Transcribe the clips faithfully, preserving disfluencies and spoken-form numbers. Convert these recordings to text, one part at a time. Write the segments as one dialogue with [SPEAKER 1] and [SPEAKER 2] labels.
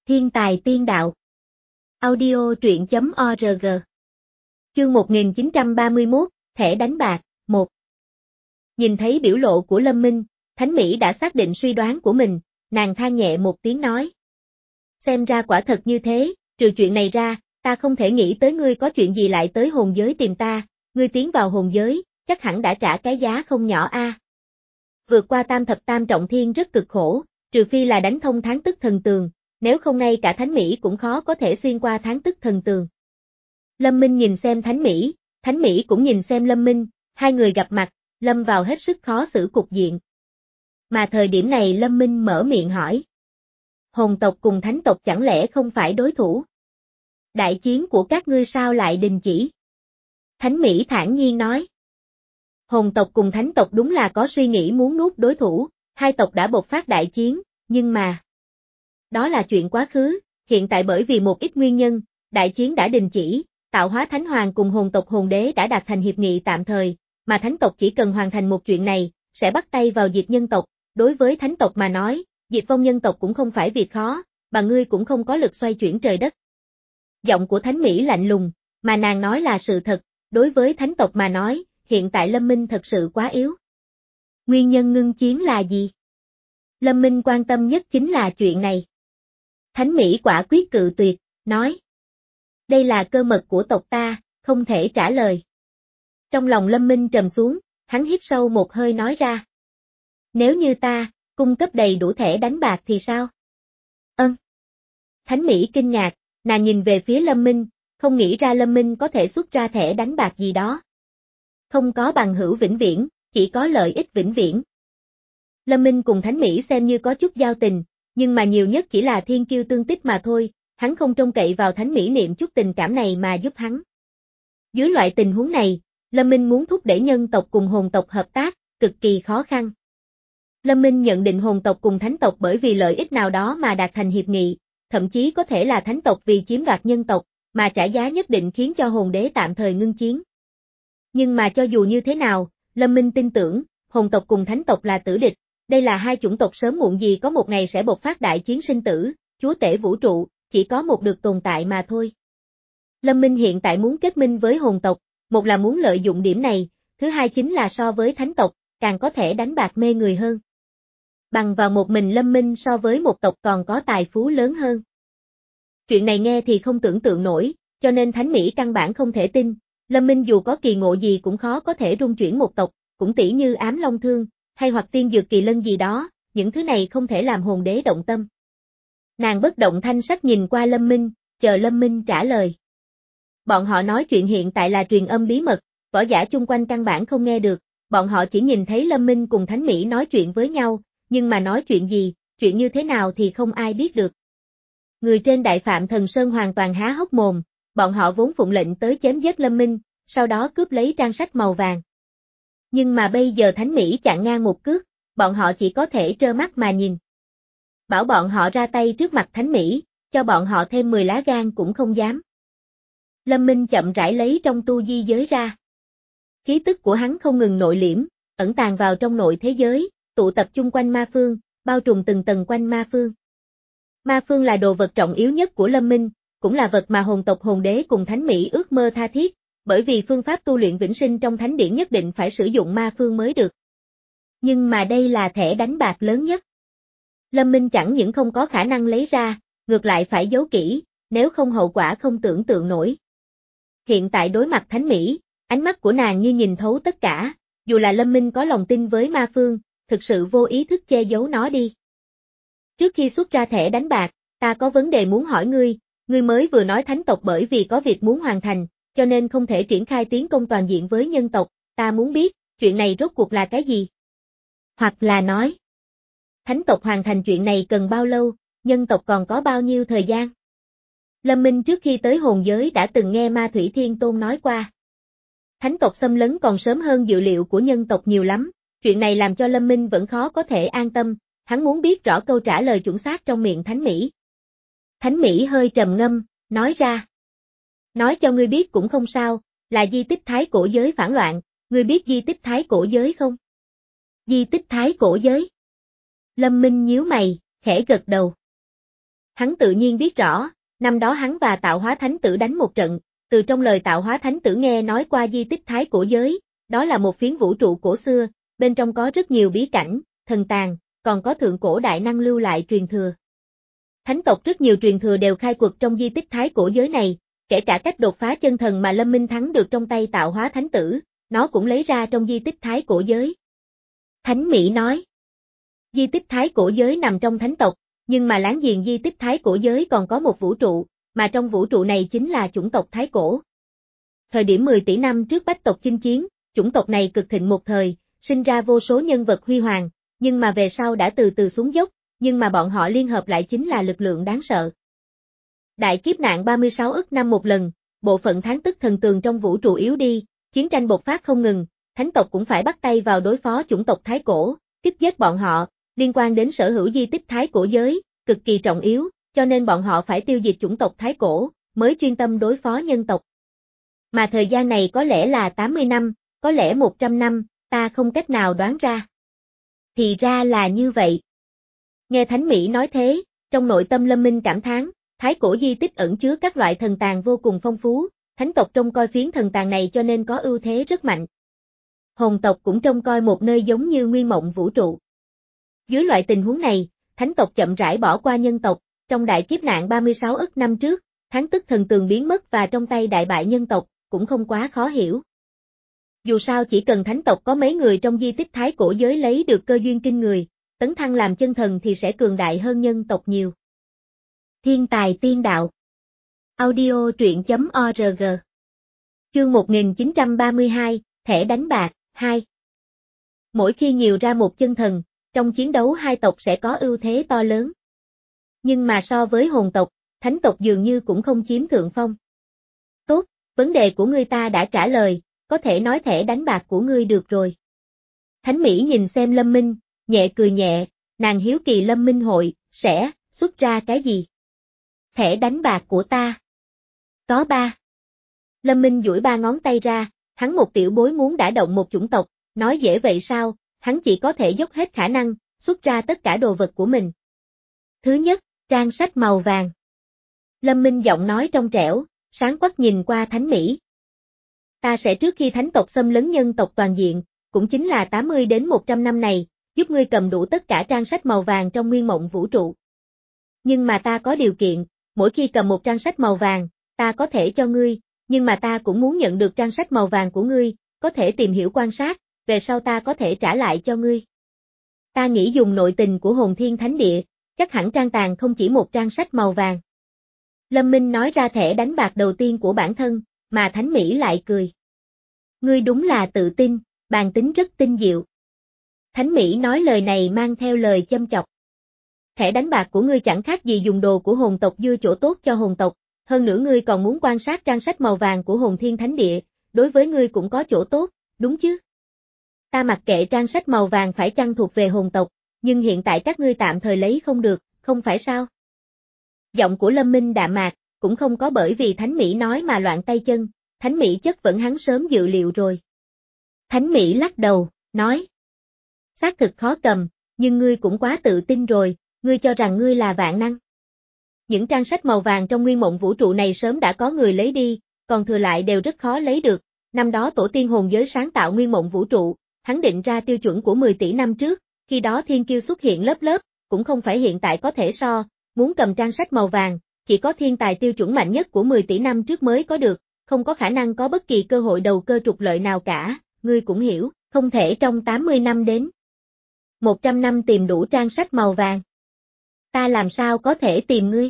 [SPEAKER 1] Thiên tài tiên đạo. Audio truyện chấm org. Chương một nghìn chín trăm ba mươi mốt, thẻ đánh bạc, một. Nhìn thấy biểu lộ của Lâm Minh, Thánh Mỹ đã xác định suy đoán của mình, nàng than nhẹ một tiếng nói. Xem ra quả thật như thế, trừ chuyện này ra, ta không thể nghĩ tới ngươi có chuyện gì lại tới hồn giới tìm ta, ngươi tiến vào hồn giới, chắc hẳn đã trả cái giá không nhỏ a. Vượt qua tam thập tam trọng thiên rất cực khổ, trừ phi là đánh thông tháng tức thần tường, nếu không ngay cả Thánh Mỹ cũng khó có thể xuyên qua tháng tức thần tường. Lâm Minh nhìn xem Thánh Mỹ, Thánh Mỹ cũng nhìn xem Lâm Minh, hai người gặp mặt, lâm vào hết sức khó xử cục diện. Mà thời điểm này Lâm Minh mở miệng hỏi. Hồn tộc cùng Thánh tộc chẳng lẽ không phải đối thủ? Đại chiến của các ngươi sao lại đình chỉ? Thánh Mỹ thản nhiên nói. Hồn tộc cùng Thánh tộc đúng là có suy nghĩ muốn nuốt đối thủ, hai tộc đã bộc phát đại chiến, nhưng mà... Đó là chuyện quá khứ, hiện tại bởi vì một ít nguyên nhân, đại chiến đã đình chỉ, tạo hóa Thánh Hoàng cùng hồn tộc hồn đế đã đạt thành hiệp nghị tạm thời, mà Thánh tộc chỉ cần hoàn thành một chuyện này, sẽ bắt tay vào diệt nhân tộc, đối với Thánh tộc mà nói, diệt vong nhân tộc cũng không phải việc khó, mà ngươi cũng không có lực xoay chuyển trời đất. Giọng của Thánh Mỹ lạnh lùng, mà nàng nói là sự thật, đối với Thánh tộc mà nói, hiện tại Lâm Minh thật sự quá yếu. Nguyên nhân ngưng chiến là gì? Lâm Minh quan tâm nhất chính là chuyện này. Thánh Mỹ quả quyết cự tuyệt, nói. Đây là cơ mật của tộc ta, không thể trả lời. Trong lòng Lâm Minh trầm xuống, hắn hít sâu một hơi nói ra. Nếu như ta, cung cấp đầy đủ thẻ đánh bạc thì sao? Ân. Thánh Mỹ kinh ngạc, nàng nhìn về phía Lâm Minh, không nghĩ ra Lâm Minh có thể xuất ra thẻ đánh bạc gì đó. Không có bằng hữu vĩnh viễn, chỉ có lợi ích vĩnh viễn. Lâm Minh cùng Thánh Mỹ xem như có chút giao tình, nhưng mà nhiều nhất chỉ là thiên kiêu tương tích mà thôi, hắn không trông cậy vào Thánh Mỹ niệm chút tình cảm này mà giúp hắn. Dưới loại tình huống này, Lâm Minh muốn thúc đẩy nhân tộc cùng hồn tộc hợp tác, cực kỳ khó khăn. Lâm Minh nhận định hồn tộc cùng Thánh tộc bởi vì lợi ích nào đó mà đạt thành hiệp nghị, thậm chí có thể là Thánh tộc vì chiếm đoạt nhân tộc, mà trả giá nhất định khiến cho hồn đế tạm thời ngưng chiến. Nhưng mà cho dù như thế nào, Lâm Minh tin tưởng, hồn tộc cùng Thánh tộc là tử địch. Đây là hai chủng tộc sớm muộn gì có một ngày sẽ bộc phát đại chiến sinh tử, chúa tể vũ trụ, chỉ có một được tồn tại mà thôi. Lâm Minh hiện tại muốn kết minh với hồn tộc, một là muốn lợi dụng điểm này, thứ hai chính là so với Thánh tộc, càng có thể đánh bạc mê người hơn. Bằng vào một mình Lâm Minh so với một tộc còn có tài phú lớn hơn. Chuyện này nghe thì không tưởng tượng nổi, cho nên Thánh Mỹ căn bản không thể tin, Lâm Minh dù có kỳ ngộ gì cũng khó có thể rung chuyển một tộc, cũng tỉ như ám long thương, hay hoặc tiên dược kỳ lân gì đó, những thứ này không thể làm hồn đế động tâm. Nàng bất động thanh sắc nhìn qua Lâm Minh, chờ Lâm Minh trả lời. Bọn họ nói chuyện hiện tại là truyền âm bí mật, võ giả chung quanh căn bản không nghe được, bọn họ chỉ nhìn thấy Lâm Minh cùng Thánh Mỹ nói chuyện với nhau, nhưng mà nói chuyện gì, chuyện như thế nào thì không ai biết được. Người trên Đại Phạm Thần Sơn hoàn toàn há hốc mồm, bọn họ vốn phụng lệnh tới chém giết Lâm Minh, sau đó cướp lấy trang sách màu vàng. Nhưng mà bây giờ Thánh Mỹ chặn ngang một cước, bọn họ chỉ có thể trơ mắt mà nhìn. Bảo bọn họ ra tay trước mặt Thánh Mỹ, cho bọn họ thêm mười lá gan cũng không dám. Lâm Minh chậm rãi lấy trong tu di giới ra. Khí tức của hắn không ngừng nội liễm, ẩn tàng vào trong nội thế giới, tụ tập chung quanh ma phương, bao trùm từng tầng quanh ma phương. Ma phương là đồ vật trọng yếu nhất của Lâm Minh, cũng là vật mà hồn tộc hồn đế cùng Thánh Mỹ ước mơ tha thiết. Bởi vì phương pháp tu luyện vĩnh sinh trong thánh điển nhất định phải sử dụng ma phương mới được. Nhưng mà đây là thẻ đánh bạc lớn nhất. Lâm Minh chẳng những không có khả năng lấy ra, ngược lại phải giấu kỹ, nếu không hậu quả không tưởng tượng nổi. Hiện tại đối mặt Thánh Mỹ, ánh mắt của nàng như nhìn thấu tất cả, dù là Lâm Minh có lòng tin với ma phương, thực sự vô ý thức che giấu nó đi. Trước khi xuất ra thẻ đánh bạc, ta có vấn đề muốn hỏi ngươi, ngươi mới vừa nói Thánh tộc bởi vì có việc muốn hoàn thành, cho nên không thể triển khai tiến công toàn diện với nhân tộc, ta muốn biết, chuyện này rốt cuộc là cái gì? Hoặc là nói, Thánh tộc hoàn thành chuyện này cần bao lâu, nhân tộc còn có bao nhiêu thời gian? Lâm Minh trước khi tới hồn giới đã từng nghe Ma Thủy Thiên Tôn nói qua. Thánh tộc xâm lấn còn sớm hơn dự liệu của nhân tộc nhiều lắm, chuyện này làm cho Lâm Minh vẫn khó có thể an tâm, hắn muốn biết rõ câu trả lời chuẩn xác trong miệng Thánh Mỹ. Thánh Mỹ hơi trầm ngâm, nói ra. Nói cho ngươi biết cũng không sao, là di tích thái cổ giới phản loạn, ngươi biết di tích thái cổ giới không? Di tích thái cổ giới. Lâm Minh nhíu mày, khẽ gật đầu. Hắn tự nhiên biết rõ, năm đó hắn và Tạo Hóa Thánh Tử đánh một trận, từ trong lời Tạo Hóa Thánh Tử nghe nói qua di tích Thái Cổ Giới, đó là một phiến vũ trụ cổ xưa, bên trong có rất nhiều bí cảnh, thần tàng, còn có thượng cổ đại năng lưu lại truyền thừa. Thánh tộc rất nhiều truyền thừa đều khai quật trong di tích Thái Cổ Giới này, kể cả cách đột phá chân thần mà Lâm Minh thắng được trong tay Tạo Hóa Thánh Tử, nó cũng lấy ra trong di tích Thái Cổ Giới. Thánh Mỹ nói, di tích Thái Cổ Giới nằm trong thánh tộc, nhưng mà láng giềng di tích Thái Cổ Giới còn có một vũ trụ, mà trong vũ trụ này chính là chủng tộc Thái Cổ. Thời điểm mười tỷ năm trước bách tộc chinh chiến, chủng tộc này cực thịnh một thời, sinh ra vô số nhân vật huy hoàng, nhưng mà về sau đã từ từ xuống dốc, nhưng mà bọn họ liên hợp lại chính là lực lượng đáng sợ. Đại kiếp nạn ba mươi sáu ức năm một lần, bộ phận tháng tức thần tường trong vũ trụ yếu đi, chiến tranh bộc phát không ngừng, thánh tộc cũng phải bắt tay vào đối phó chủng tộc Thái Cổ, tiếp giết bọn họ, liên quan đến sở hữu di tích Thái Cổ Giới, cực kỳ trọng yếu, cho nên bọn họ phải tiêu diệt chủng tộc Thái Cổ, mới chuyên tâm đối phó nhân tộc. Mà thời gian này có lẽ là tám mươi năm, có lẽ một trăm năm, ta không cách nào đoán ra. Thì ra là như vậy. Nghe Thánh Mỹ nói thế, trong nội tâm Lâm Minh cảm thán, Thái Cổ di tích ẩn chứa các loại thần tàng vô cùng phong phú, thánh tộc trông coi phiến thần tàng này cho nên có ưu thế rất mạnh. Hồn tộc cũng trông coi một nơi giống như nguyên mộng vũ trụ. Dưới loại tình huống này, thánh tộc chậm rãi bỏ qua nhân tộc, trong đại kiếp nạn ba mươi sáu ức năm trước, tháng tức thần tường biến mất và trong tay đại bại nhân tộc, cũng không quá khó hiểu. Dù sao chỉ cần thánh tộc có mấy người trong di tích Thái Cổ Giới lấy được cơ duyên kinh người, tấn thăng làm chân thần thì sẽ cường đại hơn nhân tộc nhiều. Thiên tài tiên đạo. Audio truyện chấm org. Chương một nghìn chín trăm ba mươi hai, thẻ đánh bạc, hai. Mỗi khi nhiều ra một chân thần, trong chiến đấu hai tộc sẽ có ưu thế to lớn. Nhưng mà so với hồn tộc, thánh tộc dường như cũng không chiếm thượng phong. Tốt, vấn đề của ngươi ta đã trả lời, có thể nói thẻ đánh bạc của ngươi được rồi. Thánh Mỹ nhìn xem Lâm Minh, nhẹ cười nhẹ, nàng hiếu kỳ Lâm Minh hội, sẽ, xuất ra cái gì? Thẻ đánh bạc của ta. Có ba. Lâm Minh duỗi ba ngón tay ra, hắn một tiểu bối muốn đả động một chủng tộc, nói dễ vậy sao, hắn chỉ có thể dốc hết khả năng, xuất ra tất cả đồ vật của mình. Thứ nhất, trang sách màu vàng. Lâm Minh giọng nói trong trẻo, sáng quắc nhìn qua Thánh Mỹ. Ta sẽ trước khi thánh tộc xâm lấn nhân tộc toàn diện, cũng chính là tám mươi đến một trăm năm này, giúp ngươi cầm đủ tất cả trang sách màu vàng trong nguyên mộng vũ trụ. Nhưng mà ta có điều kiện, mỗi khi cầm một trang sách màu vàng, ta có thể cho ngươi, nhưng mà ta cũng muốn nhận được trang sách màu vàng của ngươi, có thể tìm hiểu quan sát, về sau ta có thể trả lại cho ngươi. Ta nghĩ dùng nội tình của Hồn Thiên Thánh Địa, chắc hẳn trang tàng không chỉ một trang sách màu vàng. Lâm Minh nói ra thẻ đánh bạc đầu tiên của bản thân, mà Thánh Mỹ lại cười. Ngươi đúng là tự tin, bàn tính rất tinh diệu. Thánh Mỹ nói lời này mang theo lời châm chọc. Thẻ đánh bạc của ngươi chẳng khác gì dùng đồ của hồn tộc dưa chỗ tốt cho hồn tộc, hơn nữa ngươi còn muốn quan sát trang sách màu vàng của Hồn Thiên Thánh Địa, đối với ngươi cũng có chỗ tốt, đúng chứ? Ta mặc kệ trang sách màu vàng phải chăng thuộc về hồn tộc, nhưng hiện tại các ngươi tạm thời lấy không được, không phải sao? Giọng của Lâm Minh đạm mạc, cũng không có bởi vì Thánh Mỹ nói mà loạn tay chân, Thánh Mỹ chất vẫn hắn sớm dự liệu rồi. Thánh Mỹ lắc đầu, nói. Xác thực khó cầm, nhưng ngươi cũng quá tự tin rồi, ngươi cho rằng ngươi là vạn năng. Những trang sách màu vàng trong nguyên mộng vũ trụ này sớm đã có người lấy đi, còn thừa lại đều rất khó lấy được, năm đó tổ tiên hồn giới sáng tạo nguyên mộng vũ trụ, hắn định ra tiêu chuẩn của mười tỷ năm trước, khi đó thiên kiêu xuất hiện lớp lớp, cũng không phải hiện tại có thể so, muốn cầm trang sách màu vàng, chỉ có thiên tài tiêu chuẩn mạnh nhất của mười tỷ năm trước mới có được, không có khả năng có bất kỳ cơ hội đầu cơ trục lợi nào cả, ngươi cũng hiểu, không thể trong tám mươi năm đến một trăm năm tìm đủ trang sách màu vàng. Ta làm sao có thể tìm ngươi?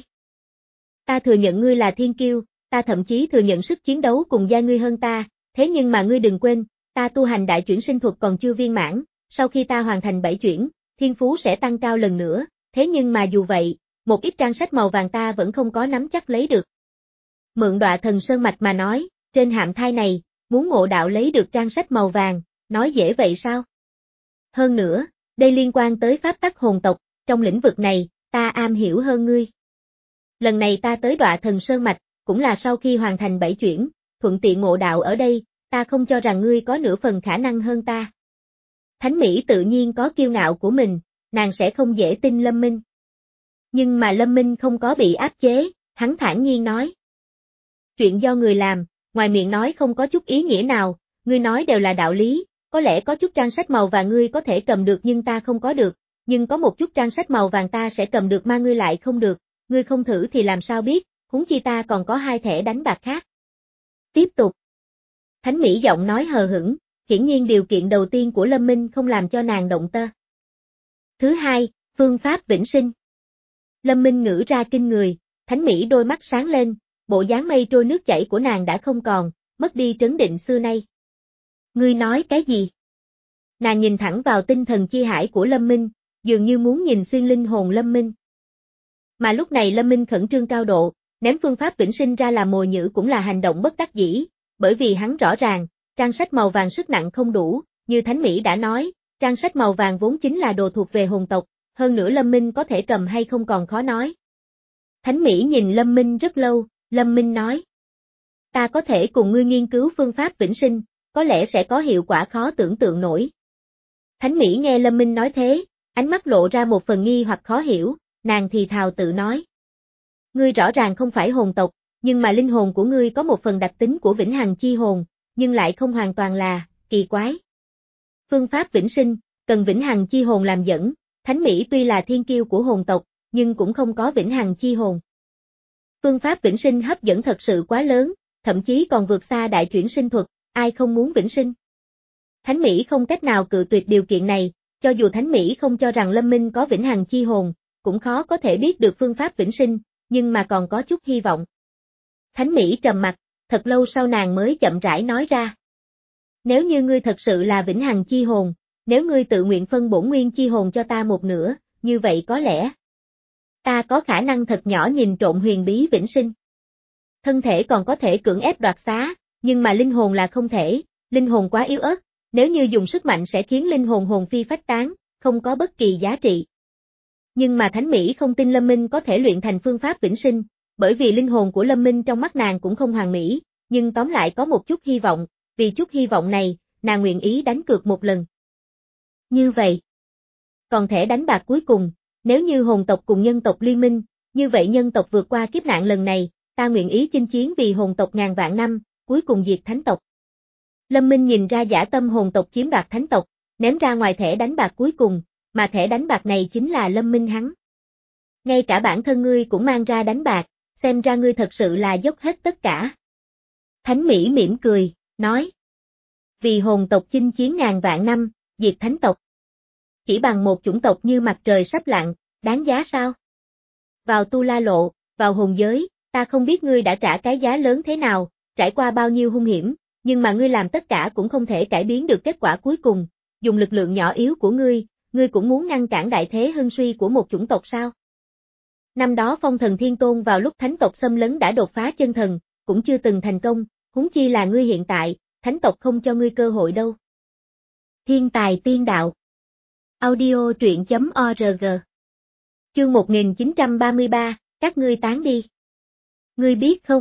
[SPEAKER 1] Ta thừa nhận ngươi là thiên kiêu, ta thậm chí thừa nhận sức chiến đấu cùng giai ngươi hơn ta, thế nhưng mà ngươi đừng quên, ta tu hành đại chuyển sinh thuật còn chưa viên mãn, sau khi ta hoàn thành bảy chuyển, thiên phú sẽ tăng cao lần nữa, thế nhưng mà dù vậy, một ít trang sách màu vàng ta vẫn không có nắm chắc lấy được. Mượn Đọa Thần Sơn Mạch mà nói, trên hạm thai này, muốn ngộ đạo lấy được trang sách màu vàng, nói dễ vậy sao? Hơn nữa, đây liên quan tới pháp tắc hồn tộc, trong lĩnh vực này, ta am hiểu hơn ngươi. Lần này ta tới Đọa Thần Sơn Mạch, cũng là sau khi hoàn thành bảy chuyển, thuận tiện ngộ đạo ở đây, ta không cho rằng ngươi có nửa phần khả năng hơn ta. Thánh Mỹ tự nhiên có kiêu ngạo của mình, nàng sẽ không dễ tin Lâm Minh. Nhưng mà Lâm Minh không có bị áp chế, hắn thản nhiên nói. Chuyện do người làm, ngoài miệng nói không có chút ý nghĩa nào, ngươi nói đều là đạo lý, có lẽ có chút trang sách màu vàng ngươi có thể cầm được nhưng ta không có được, nhưng có một chút trang sách màu vàng ta sẽ cầm được mà ngươi lại không được, ngươi không thử thì làm sao biết, huống chi ta còn có hai thẻ đánh bạc khác. Tiếp tục. Thánh Mỹ giọng nói hờ hững, hiển nhiên điều kiện đầu tiên của Lâm Minh không làm cho nàng động tơ. Thứ hai, phương pháp vĩnh sinh. Lâm Minh ngữ ra kinh người, Thánh Mỹ đôi mắt sáng lên, bộ dáng mây trôi nước chảy của nàng đã không còn, mất đi trấn định xưa nay. Ngươi nói cái gì? Nàng nhìn thẳng vào tinh thần chi hải của Lâm Minh, dường như muốn nhìn xuyên linh hồn Lâm Minh. Mà lúc này Lâm Minh khẩn trương cao độ, ném phương pháp vĩnh sinh ra làm mồi nhử cũng là hành động bất đắc dĩ, bởi vì hắn rõ ràng, trang sách màu vàng sức nặng không đủ, như Thánh Mỹ đã nói, trang sách màu vàng vốn chính là đồ thuộc về hồn tộc, hơn nữa Lâm Minh có thể cầm hay không còn khó nói. Thánh Mỹ nhìn Lâm Minh rất lâu, Lâm Minh nói. Ta có thể cùng ngươi nghiên cứu phương pháp vĩnh sinh, có lẽ sẽ có hiệu quả khó tưởng tượng nổi. Thánh Mỹ nghe Lâm Minh nói thế, ánh mắt lộ ra một phần nghi hoặc khó hiểu, nàng thì thào tự nói. Ngươi rõ ràng không phải hồn tộc, nhưng mà linh hồn của ngươi có một phần đặc tính của vĩnh hằng chi hồn, nhưng lại không hoàn toàn là, kỳ quái. Phương pháp vĩnh sinh, cần vĩnh hằng chi hồn làm dẫn, Thánh Mỹ tuy là thiên kiêu của hồn tộc, nhưng cũng không có vĩnh hằng chi hồn. Phương pháp vĩnh sinh hấp dẫn thật sự quá lớn, thậm chí còn vượt xa đại chuyển sinh thuật, ai không muốn vĩnh sinh. Thánh Mỹ không cách nào cự tuyệt điều kiện này, cho dù Thánh Mỹ không cho rằng Lâm Minh có vĩnh hằng chi hồn, cũng khó có thể biết được phương pháp vĩnh sinh, nhưng mà còn có chút hy vọng. Thánh Mỹ trầm mặt, thật lâu sau nàng mới chậm rãi nói ra. Nếu như ngươi thật sự là vĩnh hằng chi hồn, nếu ngươi tự nguyện phân bổn nguyên chi hồn cho ta một nửa, như vậy có lẽ ta có khả năng thật nhỏ nhìn trộn huyền bí vĩnh sinh. Thân thể còn có thể cưỡng ép đoạt xá, nhưng mà linh hồn là không thể, linh hồn quá yếu ớt, nếu như dùng sức mạnh sẽ khiến linh hồn hồn phi phách tán, không có bất kỳ giá trị. Nhưng mà Thánh Mỹ không tin Lâm Minh có thể luyện thành phương pháp vĩnh sinh, bởi vì linh hồn của Lâm Minh trong mắt nàng cũng không hoàn mỹ, nhưng tóm lại có một chút hy vọng, vì chút hy vọng này, nàng nguyện ý đánh cược một lần. Như vậy, còn thẻ đánh bạc cuối cùng, nếu như hồn tộc cùng nhân tộc liên minh, như vậy nhân tộc vượt qua kiếp nạn lần này, ta nguyện ý chinh chiến vì hồn tộc ngàn vạn năm, cuối cùng diệt thánh tộc. Lâm Minh nhìn ra dã tâm hồn tộc chiếm đoạt thánh tộc, ném ra ngoài thẻ đánh bạc cuối cùng, mà thẻ đánh bạc này chính là Lâm Minh hắn. Ngay cả bản thân ngươi cũng mang ra đánh bạc, xem ra ngươi thật sự là dốc hết tất cả. Thánh Mỹ mỉm cười, nói. Vì hồn tộc chinh chiến ngàn vạn năm, diệt thánh tộc. Chỉ bằng một chủng tộc như mặt trời sắp lặn, đáng giá sao? Vào Tu La Lộ, vào hồn giới, ta không biết ngươi đã trả cái giá lớn thế nào, trải qua bao nhiêu hung hiểm, nhưng mà ngươi làm tất cả cũng không thể cải biến được kết quả cuối cùng, dùng lực lượng nhỏ yếu của ngươi, ngươi cũng muốn ngăn cản đại thế hưng suy của một chủng tộc sao? Năm đó Phong Thần Thiên Tôn vào lúc thánh tộc xâm lấn đã đột phá chân thần, cũng chưa từng thành công, huống chi là ngươi hiện tại, thánh tộc không cho ngươi cơ hội đâu. Thiên tài tiên đạo. Audio truyện chấm org. Chương một nghìn chín trăm ba mươi ba, các ngươi tán đi. Ngươi biết không?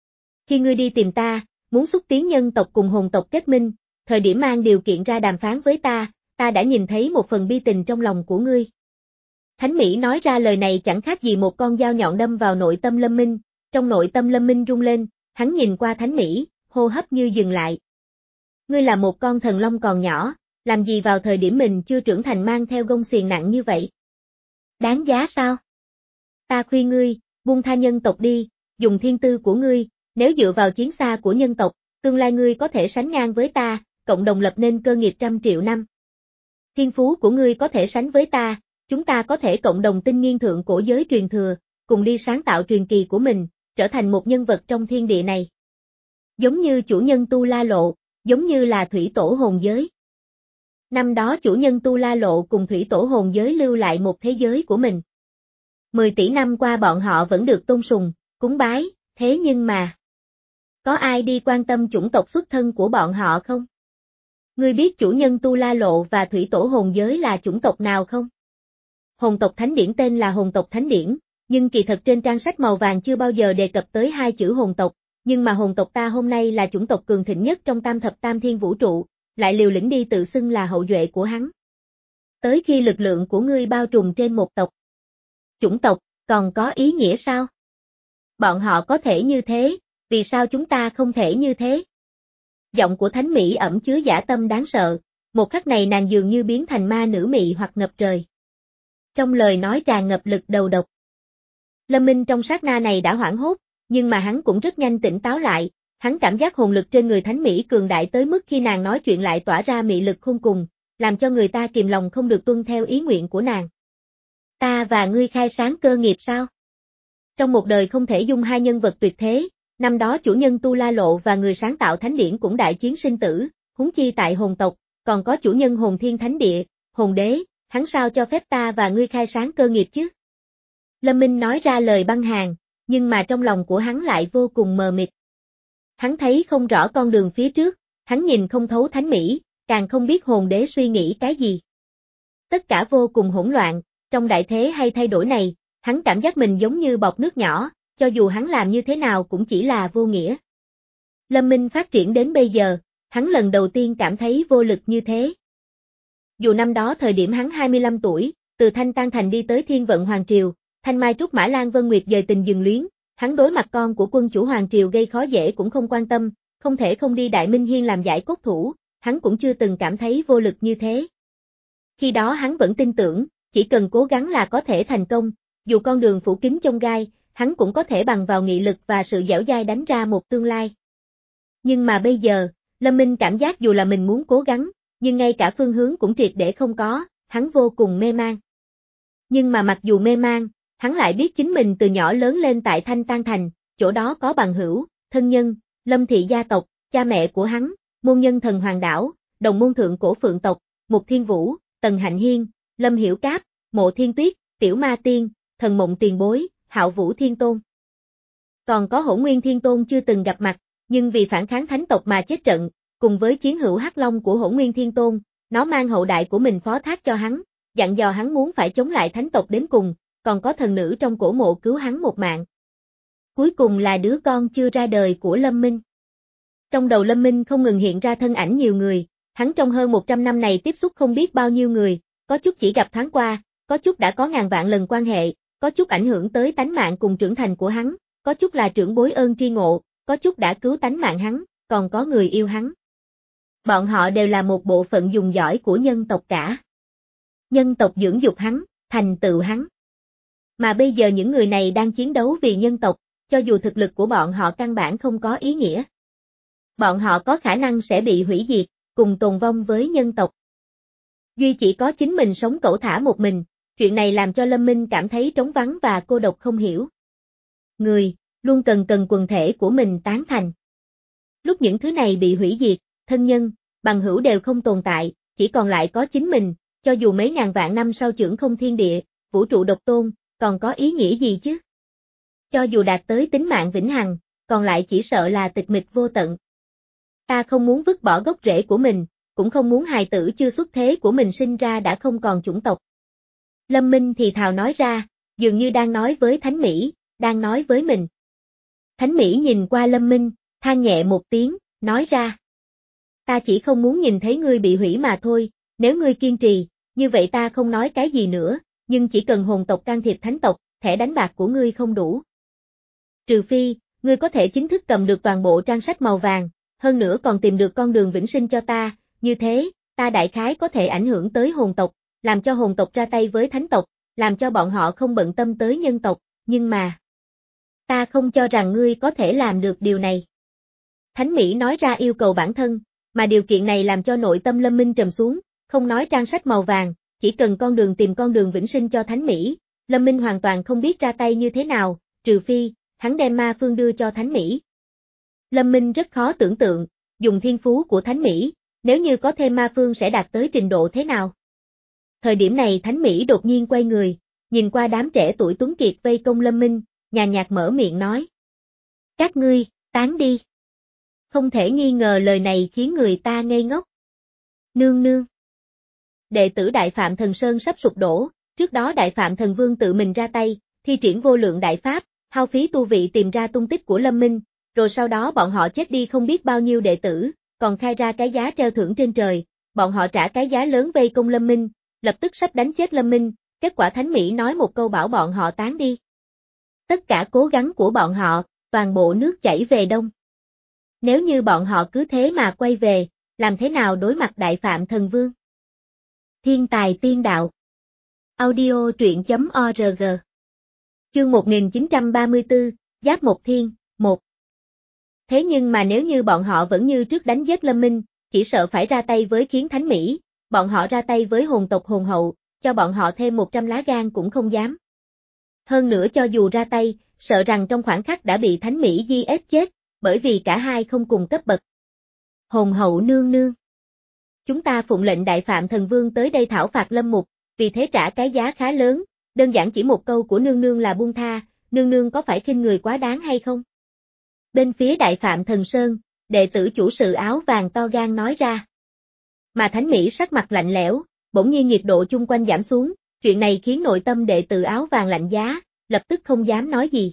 [SPEAKER 1] Khi ngươi đi tìm ta, muốn xúc tiến nhân tộc cùng hồn tộc kết minh, thời điểm mang điều kiện ra đàm phán với ta, ta đã nhìn thấy một phần bi tình trong lòng của ngươi. Thánh Mỹ nói ra lời này chẳng khác gì một con dao nhọn đâm vào nội tâm Lâm Minh, trong nội tâm Lâm Minh rung lên, hắn nhìn qua Thánh Mỹ, hô hấp như dừng lại. Ngươi là một con thần long còn nhỏ, làm gì vào thời điểm mình chưa trưởng thành mang theo gông xiềng nặng như vậy? Đáng giá sao? Ta khuyên ngươi, buông tha nhân tộc đi, dùng thiên tư của ngươi, nếu dựa vào chiến xa của nhân tộc, tương lai ngươi có thể sánh ngang với ta, cộng đồng lập nên cơ nghiệp trăm triệu năm. Thiên phú của ngươi có thể sánh với ta, chúng ta có thể cộng đồng tinh nghiên thượng cổ giới truyền thừa, cùng đi sáng tạo truyền kỳ của mình, trở thành một nhân vật trong thiên địa này. Giống như chủ nhân Tu La Lộ, giống như là thủy tổ hồn giới. Năm đó chủ nhân Tu La Lộ cùng thủy tổ hồn giới lưu lại một thế giới của mình. Mười tỷ năm qua bọn họ vẫn được tôn sùng, cúng bái, thế nhưng mà có ai đi quan tâm chủng tộc xuất thân của bọn họ không? Ngươi biết chủ nhân Tu La Lộ và thủy tổ hồn giới là chủng tộc nào không? Hồn tộc thánh điển tên là hồn tộc thánh điển, nhưng kỳ thật trên trang sách màu vàng chưa bao giờ đề cập tới hai chữ hồn tộc, nhưng mà hồn tộc ta hôm nay là chủng tộc cường thịnh nhất trong tam thập tam thiên vũ trụ, lại liều lĩnh đi tự xưng là hậu duệ của hắn. Tới khi lực lượng của ngươi bao trùm trên một tộc. Chủng tộc, còn có ý nghĩa sao? Bọn họ có thể như thế, vì sao chúng ta không thể như thế? Giọng của Thánh Mỹ ẩn chứa dã tâm đáng sợ, một khắc này nàng dường như biến thành ma nữ mị hoặc ngập trời. Trong lời nói tràn ngập lực đầu độc. Lâm Minh trong sát na này đã hoảng hốt, nhưng mà hắn cũng rất nhanh tỉnh táo lại, hắn cảm giác hồn lực trên người Thánh Mỹ cường đại tới mức khi nàng nói chuyện lại tỏa ra mị lực khôn cùng, làm cho người ta kìm lòng không được tuân theo ý nguyện của nàng. Ta và ngươi khai sáng cơ nghiệp sao? Trong một đời không thể dung hai nhân vật tuyệt thế, năm đó chủ nhân Tu La Lộ và người sáng tạo thánh điển cũng đại chiến sinh tử, huống chi tại hồn tộc, còn có chủ nhân hồn thiên thánh địa, hồn đế, hắn sao cho phép ta và ngươi khai sáng cơ nghiệp chứ? Lâm Minh nói ra lời băng hàn, nhưng mà trong lòng của hắn lại vô cùng mờ mịt. Hắn thấy không rõ con đường phía trước, hắn nhìn không thấu Thánh Mỹ, càng không biết hồn đế suy nghĩ cái gì. Tất cả vô cùng hỗn loạn, trong đại thế hay thay đổi này, hắn cảm giác mình giống như bọt nước nhỏ, cho dù hắn làm như thế nào cũng chỉ là vô nghĩa. Lâm Minh phát triển đến bây giờ, hắn lần đầu tiên cảm thấy vô lực như thế. Dù năm đó thời điểm hắn hai mươi lăm tuổi, từ Thanh Tan Thành đi tới Thiên Vận Hoàng Triều, Thanh Mai Trúc Mã Lan Vân Nguyệt dời tình dừng luyến, hắn đối mặt con của quân chủ Hoàng Triều gây khó dễ cũng không quan tâm, không thể không đi Đại Minh Hiên làm giải cốt thủ, hắn cũng chưa từng cảm thấy vô lực như thế. Khi đó hắn vẫn tin tưởng, chỉ cần cố gắng là có thể thành công, dù con đường phủ kín chông gai, hắn cũng có thể bằng vào nghị lực và sự dẻo dai đánh ra một tương lai. Nhưng mà bây giờ, Lâm Minh cảm giác dù là mình muốn cố gắng, nhưng ngay cả phương hướng cũng triệt để không có, hắn vô cùng mê man. Nhưng mà mặc dù mê man, hắn lại biết chính mình từ nhỏ lớn lên tại Thanh Tan Thành, chỗ đó có bằng hữu, thân nhân, Lâm thị gia tộc, cha mẹ của hắn, môn nhân thần Hoàng Đảo, đồng môn thượng cổ Phượng tộc, Mục Thiên Vũ, Tần Hạnh Hiên, Lâm Hiểu Cáp, Mộ Thiên Tuyết, Tiểu Ma Tiên, Thần Mộng Tiền Bối, Hạo Vũ Thiên Tôn. Còn có Hỗn Nguyên Thiên Tôn chưa từng gặp mặt, nhưng vì phản kháng thánh tộc mà chết trận, cùng với chiến hữu Hắc Long của Hỗn Nguyên Thiên Tôn, nó mang hậu đại của mình phó thác cho hắn, dặn dò hắn muốn phải chống lại thánh tộc đến cùng, còn có thần nữ trong cổ mộ cứu hắn một mạng. Cuối cùng là đứa con chưa ra đời của Lâm Minh. Trong đầu Lâm Minh không ngừng hiện ra thân ảnh nhiều người, hắn trong hơn một trăm năm này tiếp xúc không biết bao nhiêu người, có chút chỉ gặp thoáng qua, có chút đã có ngàn vạn lần quan hệ, có chút ảnh hưởng tới tánh mạng cùng trưởng thành của hắn, có chút là trưởng bối ơn tri ngộ, có chút đã cứu tánh mạng hắn, còn có người yêu hắn. Bọn họ đều là một bộ phận dùng giỏi của nhân tộc cả. Nhân tộc dưỡng dục hắn, thành tựu hắn. Mà bây giờ những người này đang chiến đấu vì nhân tộc, cho dù thực lực của bọn họ căn bản không có ý nghĩa. Bọn họ có khả năng sẽ bị hủy diệt, cùng tồn vong với nhân tộc. Duy chỉ có chính mình sống cẩu thả một mình, chuyện này làm cho Lâm Minh cảm thấy trống vắng và cô độc không hiểu. Người, luôn cần cần quần thể của mình tán thành. Lúc những thứ này bị hủy diệt, thân nhân, bằng hữu đều không tồn tại, chỉ còn lại có chính mình, cho dù mấy ngàn vạn năm sau chưởng không thiên địa, vũ trụ độc tôn, còn có ý nghĩa gì chứ? Cho dù đạt tới tính mạng vĩnh hằng, còn lại chỉ sợ là tịch mịch vô tận. Ta không muốn vứt bỏ gốc rễ của mình, cũng không muốn hài tử chưa xuất thế của mình sinh ra đã không còn chủng tộc. Lâm Minh thì thào nói ra, dường như đang nói với Thánh Mỹ, đang nói với mình. Thánh Mỹ nhìn qua Lâm Minh, than nhẹ một tiếng, nói ra. Ta chỉ không muốn nhìn thấy ngươi bị hủy mà thôi, nếu ngươi kiên trì, như vậy ta không nói cái gì nữa, nhưng chỉ cần hồn tộc can thiệp thánh tộc, thẻ đánh bạc của ngươi không đủ. Trừ phi, ngươi có thể chính thức cầm được toàn bộ trang sách màu vàng, hơn nữa còn tìm được con đường vĩnh sinh cho ta, như thế, ta đại khái có thể ảnh hưởng tới hồn tộc, làm cho hồn tộc ra tay với thánh tộc, làm cho bọn họ không bận tâm tới nhân tộc, nhưng mà... Ta không cho rằng ngươi có thể làm được điều này. Thánh Mỹ nói ra yêu cầu bản thân, mà điều kiện này làm cho nội tâm Lâm Minh trầm xuống, không nói trang sách màu vàng, chỉ cần con đường tìm con đường vĩnh sinh cho Thánh Mỹ, Lâm Minh hoàn toàn không biết ra tay như thế nào, trừ phi, hắn đem ma phương đưa cho Thánh Mỹ. Lâm Minh rất khó tưởng tượng, dùng thiên phú của Thánh Mỹ, nếu như có thêm ma phương sẽ đạt tới trình độ thế nào. Thời điểm này Thánh Mỹ đột nhiên quay người, nhìn qua đám trẻ tuổi tuấn kiệt vây công Lâm Minh, nhàn nhạt mở miệng nói. Các ngươi, tán đi. Không thể nghi ngờ lời này khiến người ta ngây ngốc. Nương nương. Đệ tử Đại Phạm Thần Sơn sắp sụp đổ, trước đó Đại Phạm Thần Vương tự mình ra tay, thi triển vô lượng đại pháp, hao phí tu vị tìm ra tung tích của Lâm Minh, rồi sau đó bọn họ chết đi không biết bao nhiêu đệ tử, còn khai ra cái giá treo thưởng trên trời, bọn họ trả cái giá lớn vây công Lâm Minh, lập tức sắp đánh chết Lâm Minh, kết quả Thánh Mỹ nói một câu bảo bọn họ tán đi. Tất cả cố gắng của bọn họ, toàn bộ nước chảy về đông. Nếu như bọn họ cứ thế mà quay về, làm thế nào đối mặt Đại Phạm Thần Vương? Thiên tài tiên đạo. Audio truyện chấm org. Chương một nghìn chín trăm ba mươi tư, Giáp Một Thiên, một. Thế nhưng mà nếu như bọn họ vẫn như trước đánh giết Lâm Minh, chỉ sợ phải ra tay với Khiến Thánh Mỹ, bọn họ ra tay với hồn tộc hồn hậu, cho bọn họ thêm một trăm lá gan cũng không dám. Hơn nữa cho dù ra tay, sợ rằng trong khoảng khắc đã bị Thánh Mỹ di ép chết, bởi vì cả hai không cùng cấp bậc. Hồn hậu nương nương. Chúng ta phụng lệnh Đại Phạm Thần Vương tới đây thảo phạt Lâm Mục, vì thế trả cái giá khá lớn, đơn giản chỉ một câu của nương nương là buông tha, nương nương có phải khinh người quá đáng hay không? Bên phía Đại Phạm Thần Sơn, đệ tử chủ sự áo vàng to gan nói ra. Mà Thánh Mỹ sắc mặt lạnh lẽo, bỗng nhiên nhiệt độ chung quanh giảm xuống, chuyện này khiến nội tâm đệ tử áo vàng lạnh giá, lập tức không dám nói gì.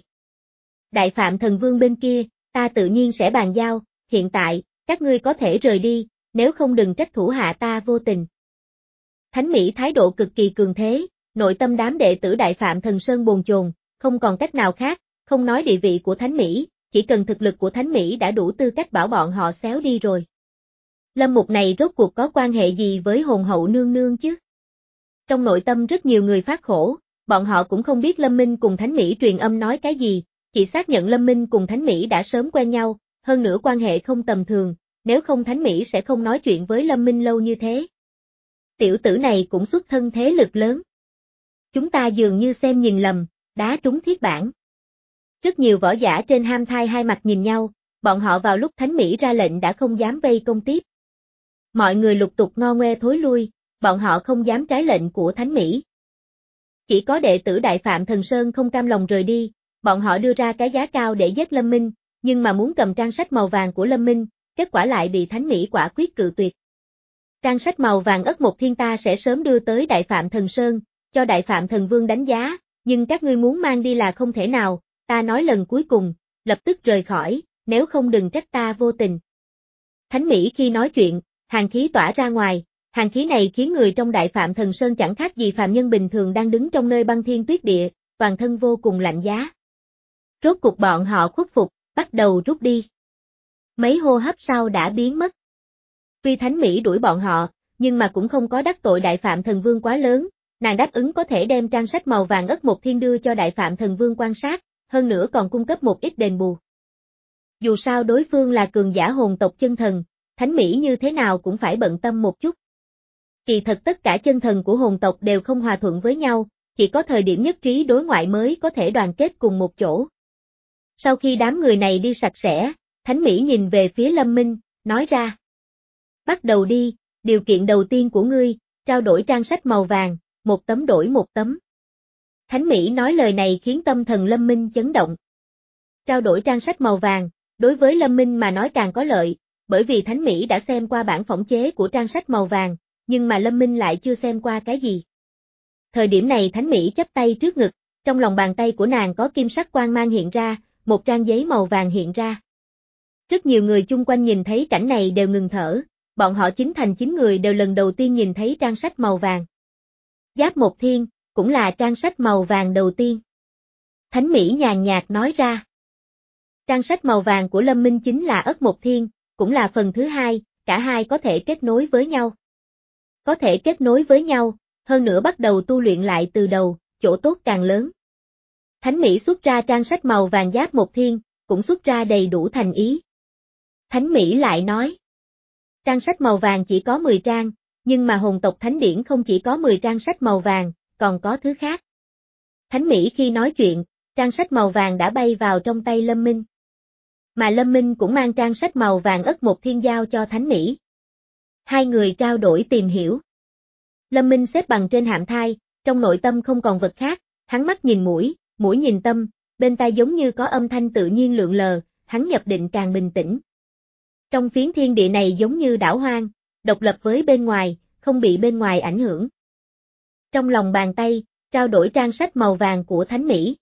[SPEAKER 1] Đại Phạm Thần Vương bên kia, ta tự nhiên sẽ bàn giao, hiện tại, các ngươi có thể rời đi, nếu không đừng trách thủ hạ ta vô tình. Thánh Mỹ thái độ cực kỳ cường thế, nội tâm đám đệ tử Đại Phạm Thần Sơn bồn chồn, không còn cách nào khác, không nói địa vị của Thánh Mỹ, chỉ cần thực lực của Thánh Mỹ đã đủ tư cách bảo bọn họ xéo đi rồi. Lâm Mục này rốt cuộc có quan hệ gì với hồn hậu nương nương chứ? Trong nội tâm rất nhiều người phát khổ, bọn họ cũng không biết Lâm Minh cùng Thánh Mỹ truyền âm nói cái gì, chỉ xác nhận Lâm Minh cùng Thánh Mỹ đã sớm quen nhau, hơn nữa quan hệ không tầm thường, nếu không Thánh Mỹ sẽ không nói chuyện với Lâm Minh lâu như thế. Tiểu tử này cũng xuất thân thế lực lớn. Chúng ta dường như xem nhìn lầm, đá trúng thiết bản. Rất nhiều võ giả trên ham thai hai mặt nhìn nhau, bọn họ vào lúc Thánh Mỹ ra lệnh đã không dám vây công tiếp. Mọi người lục tục ngo ngoe thối lui, bọn họ không dám trái lệnh của Thánh Mỹ. Chỉ có đệ tử Đại Phạm Thần Sơn không cam lòng rời đi, bọn họ đưa ra cái giá cao để giết Lâm Minh, nhưng mà muốn cầm trang sách màu vàng của Lâm Minh, kết quả lại bị Thánh Mỹ quả quyết cự tuyệt. Trang sách màu vàng Ất Một Thiên ta sẽ sớm đưa tới Đại Phạm Thần Sơn, cho Đại Phạm Thần Vương đánh giá, nhưng các ngươi muốn mang đi là không thể nào, ta nói lần cuối cùng, lập tức rời khỏi, nếu không đừng trách ta vô tình. Thánh Mỹ khi nói chuyện, hàn khí tỏa ra ngoài, hàn khí này khiến người trong Đại Phạm Thần Sơn chẳng khác gì phàm nhân bình thường đang đứng trong nơi băng thiên tuyết địa, toàn thân vô cùng lạnh giá. Rốt cuộc bọn họ khuất phục, bắt đầu rút đi. Mấy hô hấp sau đã biến mất. Tuy Thánh Mỹ đuổi bọn họ, nhưng mà cũng không có đắc tội Đại Phạm Thần Vương quá lớn, nàng đáp ứng có thể đem trang sách màu vàng Ất Một Thiên đưa cho Đại Phạm Thần Vương quan sát, hơn nữa còn cung cấp một ít đền bù. Dù sao đối phương là cường giả hồn tộc chân thần, Thánh Mỹ như thế nào cũng phải bận tâm một chút. Kỳ thật tất cả chân thần của hồn tộc đều không hòa thuận với nhau, chỉ có thời điểm nhất trí đối ngoại mới có thể đoàn kết cùng một chỗ. Sau khi đám người này đi sạch sẽ, Thánh Mỹ nhìn về phía Lâm Minh, nói ra. Bắt đầu đi, điều kiện đầu tiên của ngươi, trao đổi trang sách màu vàng, một tấm đổi một tấm. Thánh Mỹ nói lời này khiến tâm thần Lâm Minh chấn động. Trao đổi trang sách màu vàng, đối với Lâm Minh mà nói càng có lợi, bởi vì Thánh Mỹ đã xem qua bản phỏng chế của trang sách màu vàng, nhưng mà Lâm Minh lại chưa xem qua cái gì. Thời điểm này Thánh Mỹ chắp tay trước ngực, trong lòng bàn tay của nàng có kim sắc quang mang hiện ra, một trang giấy màu vàng hiện ra. Rất nhiều người chung quanh nhìn thấy cảnh này đều ngừng thở, bọn họ chính thành chín người đều lần đầu tiên nhìn thấy trang sách màu vàng. Giáp Một Thiên, cũng là trang sách màu vàng đầu tiên. Thánh Mỹ nhàn nhạt nói ra. Trang sách màu vàng của Lâm Minh chính là Ất Một Thiên, cũng là phần thứ hai, cả hai có thể kết nối với nhau. Có thể kết nối với nhau, hơn nữa bắt đầu tu luyện lại từ đầu, chỗ tốt càng lớn. Thánh Mỹ xuất ra trang sách màu vàng Giáp Một Thiên, cũng xuất ra đầy đủ thành ý. Thánh Mỹ lại nói. Trang sách màu vàng chỉ có mười trang, nhưng mà hồn tộc Thánh Điển không chỉ có mười trang sách màu vàng, còn có thứ khác. Thánh Mỹ khi nói chuyện, trang sách màu vàng đã bay vào trong tay Lâm Minh. Mà Lâm Minh cũng mang trang sách màu vàng Ất Một Thiên giao cho Thánh Mỹ. Hai người trao đổi tìm hiểu. Lâm Minh xếp bằng trên hạm thai, trong nội tâm không còn vật khác, hắn mắt nhìn mũi, mũi nhìn tâm, bên tai giống như có âm thanh tự nhiên lượn lờ, hắn nhập định càng bình tĩnh. Trong phiến thiên địa này giống như đảo hoang, độc lập với bên ngoài, không bị bên ngoài ảnh hưởng. Trong lòng bàn tay, trao đổi trang sách màu vàng của Thánh Mỹ.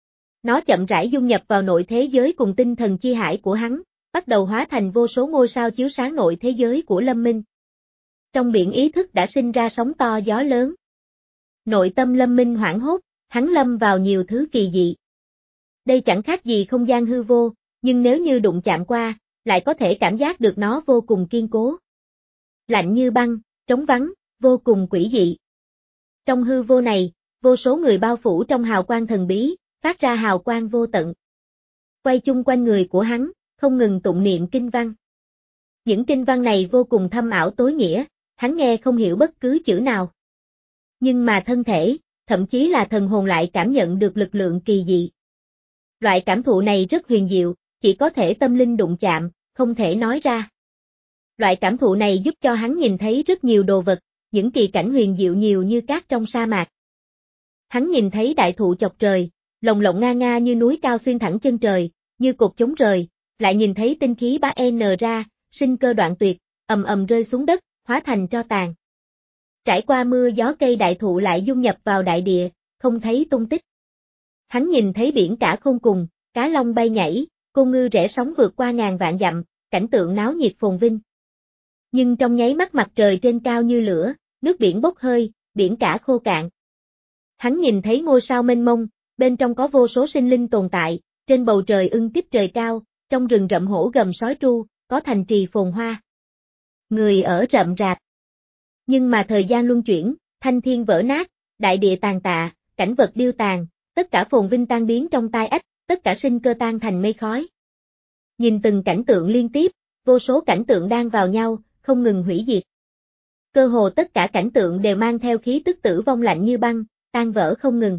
[SPEAKER 1] Nó chậm rãi dung nhập vào nội thế giới cùng tinh thần chi hải của hắn, bắt đầu hóa thành vô số ngôi sao chiếu sáng nội thế giới của Lâm Minh. Trong biển ý thức đã sinh ra sóng to gió lớn. Nội tâm Lâm Minh hoảng hốt, hắn lâm vào nhiều thứ kỳ dị. Đây chẳng khác gì không gian hư vô, nhưng nếu như đụng chạm qua, lại có thể cảm giác được nó vô cùng kiên cố. Lạnh như băng, trống vắng, vô cùng quỷ dị. Trong hư vô này, vô số người bao phủ trong hào quang thần bí, phát ra hào quang vô tận. Quay chung quanh người của hắn, không ngừng tụng niệm kinh văn. Những kinh văn này vô cùng thâm ảo tối nghĩa, hắn nghe không hiểu bất cứ chữ nào. Nhưng mà thân thể, thậm chí là thần hồn lại cảm nhận được lực lượng kỳ dị. Loại cảm thụ này rất huyền diệu, chỉ có thể tâm linh đụng chạm, không thể nói ra. Loại cảm thụ này giúp cho hắn nhìn thấy rất nhiều đồ vật, những kỳ cảnh huyền diệu nhiều như cát trong sa mạc. Hắn nhìn thấy đại thụ chọc trời, lồng lộng nga nga như núi cao xuyên thẳng chân trời, như cột chống rời, lại nhìn thấy tinh khí bá en ra, sinh cơ đoạn tuyệt, ầm ầm rơi xuống đất, hóa thành tro tàn. Trải qua mưa gió cây đại thụ lại dung nhập vào đại địa, không thấy tung tích. Hắn nhìn thấy biển cả khôn cùng, cá long bay nhảy, cô ngư rẽ sóng vượt qua ngàn vạn dặm, cảnh tượng náo nhiệt phồn vinh. Nhưng trong nháy mắt mặt trời trên cao như lửa, nước biển bốc hơi, biển cả khô cạn. Hắn nhìn thấy ngôi sao mênh mông, bên trong có vô số sinh linh tồn tại, trên bầu trời ưng tiếp trời cao, trong rừng rậm hổ gầm sói tru, có thành trì phồn hoa. Người ở rậm rạp. Nhưng mà thời gian luân chuyển, thanh thiên vỡ nát, đại địa tàn tạ, cảnh vật điêu tàn, tất cả phồn vinh tan biến trong tai ách, tất cả sinh cơ tan thành mây khói. Nhìn từng cảnh tượng liên tiếp, vô số cảnh tượng đang vào nhau, không ngừng hủy diệt. Cơ hồ tất cả cảnh tượng đều mang theo khí tức tử vong lạnh như băng, tan vỡ không ngừng.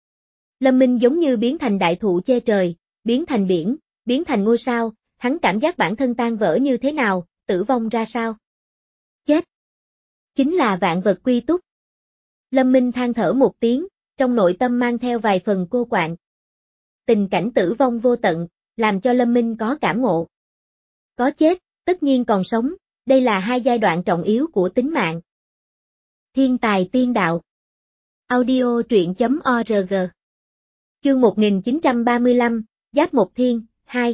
[SPEAKER 1] Lâm Minh giống như biến thành đại thụ che trời, biến thành biển, biến thành ngôi sao, hắn cảm giác bản thân tan vỡ như thế nào, tử vong ra sao. Chết. Chính là vạn vật quy túc. Lâm Minh than thở một tiếng, trong nội tâm mang theo vài phần cô quạnh. Tình cảnh tử vong vô tận, làm cho Lâm Minh có cảm ngộ. Có chết, tất nhiên còn sống, đây là hai giai đoạn trọng yếu của tính mạng. Thiên tài tiên đạo. Audio truyện.org. Chương một nghìn chín trăm ba mươi lăm, Giáp Một Thiên, hai.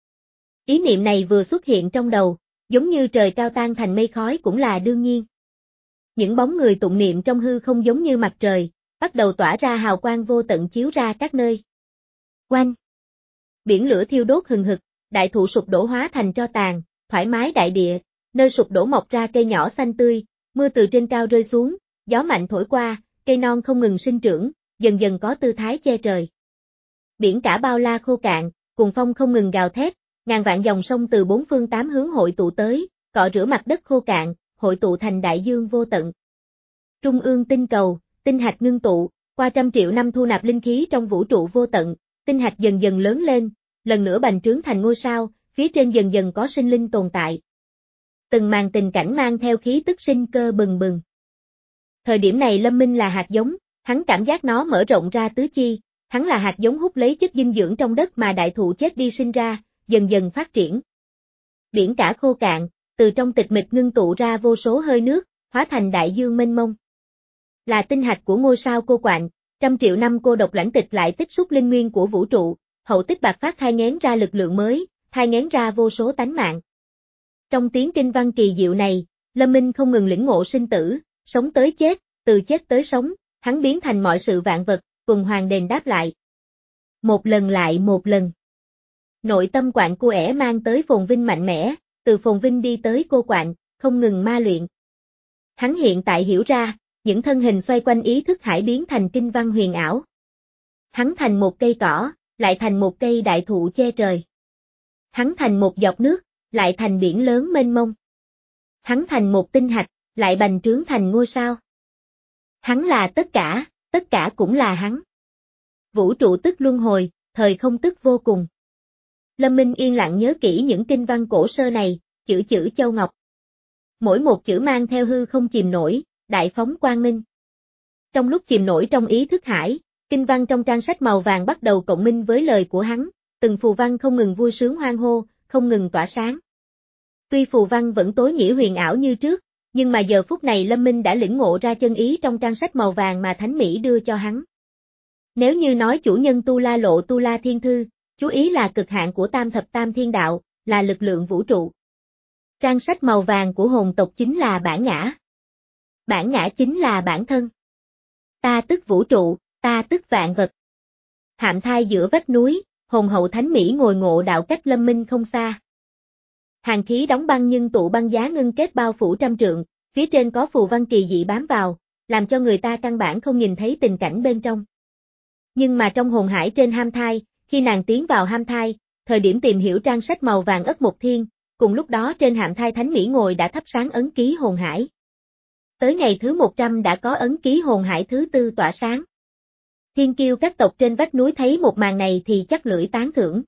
[SPEAKER 1] Ý niệm này vừa xuất hiện trong đầu, giống như trời cao tan thành mây khói cũng là đương nhiên. Những bóng người tụng niệm trong hư không giống như mặt trời, bắt đầu tỏa ra hào quang vô tận chiếu ra các nơi. Oanh! Biển lửa thiêu đốt hừng hực, đại thụ sụp đổ hóa thành tro tàn, thoải mái đại địa, nơi sụp đổ mọc ra cây nhỏ xanh tươi, mưa từ trên cao rơi xuống, gió mạnh thổi qua, cây non không ngừng sinh trưởng, dần dần có tư thái che trời. Biển cả bao la khô cạn, cuồng phong không ngừng gào thét, ngàn vạn dòng sông từ bốn phương tám hướng hội tụ tới, cọ rửa mặt đất khô cạn, hội tụ thành đại dương vô tận. Trung ương tinh cầu, tinh hạch ngưng tụ, qua trăm triệu năm thu nạp linh khí trong vũ trụ vô tận, tinh hạch dần dần lớn lên, lần nữa bành trướng thành ngôi sao, phía trên dần dần có sinh linh tồn tại. Từng màn tình cảnh mang theo khí tức sinh cơ bừng bừng. Thời điểm này Lâm Minh là hạt giống, hắn cảm giác nó mở rộng ra tứ chi, hắn là hạt giống hút lấy chất dinh dưỡng trong đất mà đại thụ chết đi sinh ra, dần dần phát triển. Biển cả khô cạn, từ trong tịch mịch ngưng tụ ra vô số hơi nước, hóa thành đại dương mênh mông. Là tinh hạch của ngôi sao cô quạnh, trăm triệu năm cô độc lãnh tịch lại tích xúc linh nguyên của vũ trụ, hậu tích bạc phát thai nghén ra lực lượng mới, thai nghén ra vô số tánh mạng. Trong tiếng kinh văn kỳ diệu này, Lâm Minh không ngừng lĩnh ngộ sinh tử, sống tới chết, từ chết tới sống, hắn biến thành mọi sự vạn vật, tuần hoàn đền đáp lại. Một lần lại một lần. Nội tâm quạnh cô ẻ mang tới phồn vinh mạnh mẽ, từ phồn vinh đi tới cô quạnh, không ngừng ma luyện. Hắn hiện tại hiểu ra, những thân hình xoay quanh ý thức hải biến thành kinh văn huyền ảo. Hắn thành một cây cỏ, lại thành một cây đại thụ che trời. Hắn thành một giọt nước, lại thành biển lớn mênh mông. Hắn thành một tinh hạch, lại bành trướng thành ngôi sao. Hắn là tất cả, tất cả cũng là hắn. Vũ trụ tức luân hồi, thời không tức vô cùng. Lâm Minh yên lặng nhớ kỹ những kinh văn cổ sơ này, chữ chữ châu ngọc. Mỗi một chữ mang theo hư không chìm nổi, đại phóng quang minh. Trong lúc chìm nổi trong ý thức hải, kinh văn trong trang sách màu vàng bắt đầu cộng minh với lời của hắn, từng phù văn không ngừng vui sướng hoan hô, không ngừng tỏa sáng. Tuy phù văn vẫn tối nghĩa huyền ảo như trước, nhưng mà giờ phút này Lâm Minh đã lĩnh ngộ ra chân ý trong trang sách màu vàng mà Thánh Mỹ đưa cho hắn. Nếu như nói chủ nhân Tu La Lộ Tu La Thiên Thư, chú ý là cực hạn của tam thập tam thiên đạo, là lực lượng vũ trụ. Trang sách màu vàng của hồn tộc chính là bản ngã. Bản ngã chính là bản thân. Ta tức vũ trụ, ta tức vạn vật. Hạm thai giữa vách núi, hồn hậu thánh Mỹ ngồi ngộ đạo cách Lâm Minh không xa. Hàng khí đóng băng nhưng tụ băng giá ngưng kết bao phủ trăm trượng, phía trên có phù văn kỳ dị bám vào, làm cho người ta căn bản không nhìn thấy tình cảnh bên trong. Nhưng mà trong hồn hải trên ham thai, khi nàng tiến vào ham thai, thời điểm tìm hiểu trang sách màu vàng ất một thiên, cùng lúc đó trên hạm thai thánh Mỹ ngồi đã thắp sáng ấn ký hồn hải. Tới ngày thứ một trăm đã có ấn ký hồn hải thứ tư tỏa sáng. Thiên kiêu các tộc trên vách núi thấy một màn này thì chắc lưỡi tán thưởng.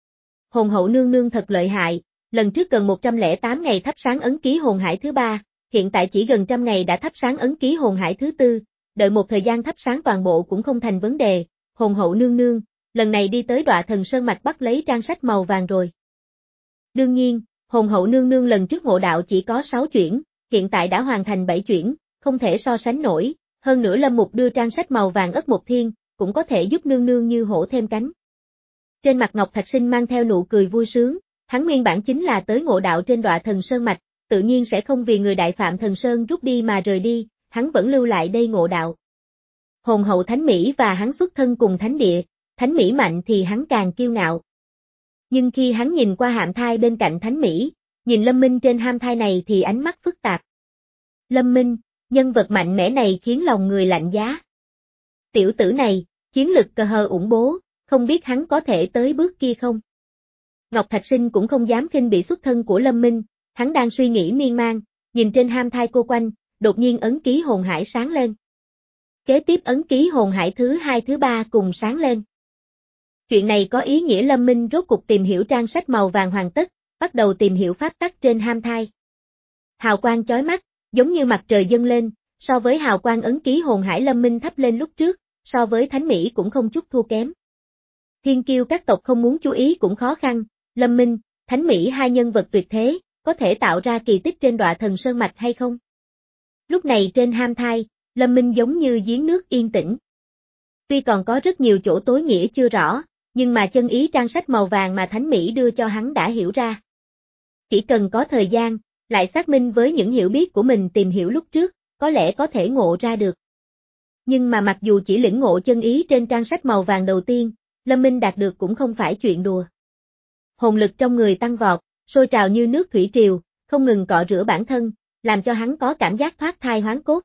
[SPEAKER 1] Hồn hậu nương nương thật lợi hại, lần trước gần một trăm lẻ tám ngày thắp sáng ấn ký hồn hải thứ ba, hiện tại chỉ gần trăm ngày đã thắp sáng ấn ký hồn hải thứ tư, đợi một thời gian thắp sáng toàn bộ cũng không thành vấn đề. Hồn hậu nương nương, lần này đi tới Đọa Thần Sơn Mạch bắt lấy trang sách màu vàng rồi. Đương nhiên, hồn hậu nương nương lần trước ngộ đạo chỉ có sáu chuyển, hiện tại đã hoàn thành bảy chuyển, không thể so sánh nổi, hơn nữa Lâm Mục đưa trang sách màu vàng ất một thiên, cũng có thể giúp nương nương như hổ thêm cánh. Trên mặt Ngọc Thạch Sinh mang theo nụ cười vui sướng, hắn nguyên bản chính là tới ngộ đạo trên Đọa Thần Sơn Mạch, tự nhiên sẽ không vì người Đại Phạm Thần Sơn rút đi mà rời đi, hắn vẫn lưu lại đây ngộ đạo. Hồn hậu thánh Mỹ và hắn xuất thân cùng thánh địa, thánh Mỹ mạnh thì hắn càng kiêu ngạo. Nhưng khi hắn nhìn qua hạm thai bên cạnh thánh Mỹ, nhìn Lâm Minh trên ham thai này thì ánh mắt phức tạp. Lâm Minh, nhân vật mạnh mẽ này khiến lòng người lạnh giá. Tiểu tử này, chiến lực cờ hờ ủng bố, không biết hắn có thể tới bước kia không? Ngọc Thạch Sinh cũng không dám khinh bị xuất thân của Lâm Minh, hắn đang suy nghĩ miên man, nhìn trên ham thai cô quanh, đột nhiên ấn ký hồn hải sáng lên. Kế tiếp ấn ký hồn hải thứ hai thứ ba cùng sáng lên. Chuyện này có ý nghĩa Lâm Minh rốt cục tìm hiểu trang sách màu vàng hoàn tất, bắt đầu tìm hiểu pháp tắc trên ham thai. Hào quang chói mắt, giống như mặt trời dâng lên, so với hào quang ấn ký hồn hải Lâm Minh thắp lên lúc trước, so với thánh Mỹ cũng không chút thua kém. Thiên kiêu các tộc không muốn chú ý cũng khó khăn, Lâm Minh, thánh Mỹ hai nhân vật tuyệt thế, có thể tạo ra kỳ tích trên Đọa Thần Sơn Mạch hay không? Lúc này trên ham thai, Lâm Minh giống như giếng nước yên tĩnh. Tuy còn có rất nhiều chỗ tối nghĩa chưa rõ, nhưng mà chân ý trang sách màu vàng mà thánh Mỹ đưa cho hắn đã hiểu ra. Chỉ cần có thời gian, lại xác minh với những hiểu biết của mình tìm hiểu lúc trước, có lẽ có thể ngộ ra được. Nhưng mà mặc dù chỉ lĩnh ngộ chân ý trên trang sách màu vàng đầu tiên, Lâm Minh đạt được cũng không phải chuyện đùa. Hồn lực trong người tăng vọt, sôi trào như nước thủy triều, không ngừng cọ rửa bản thân, làm cho hắn có cảm giác thoát thai hoán cốt.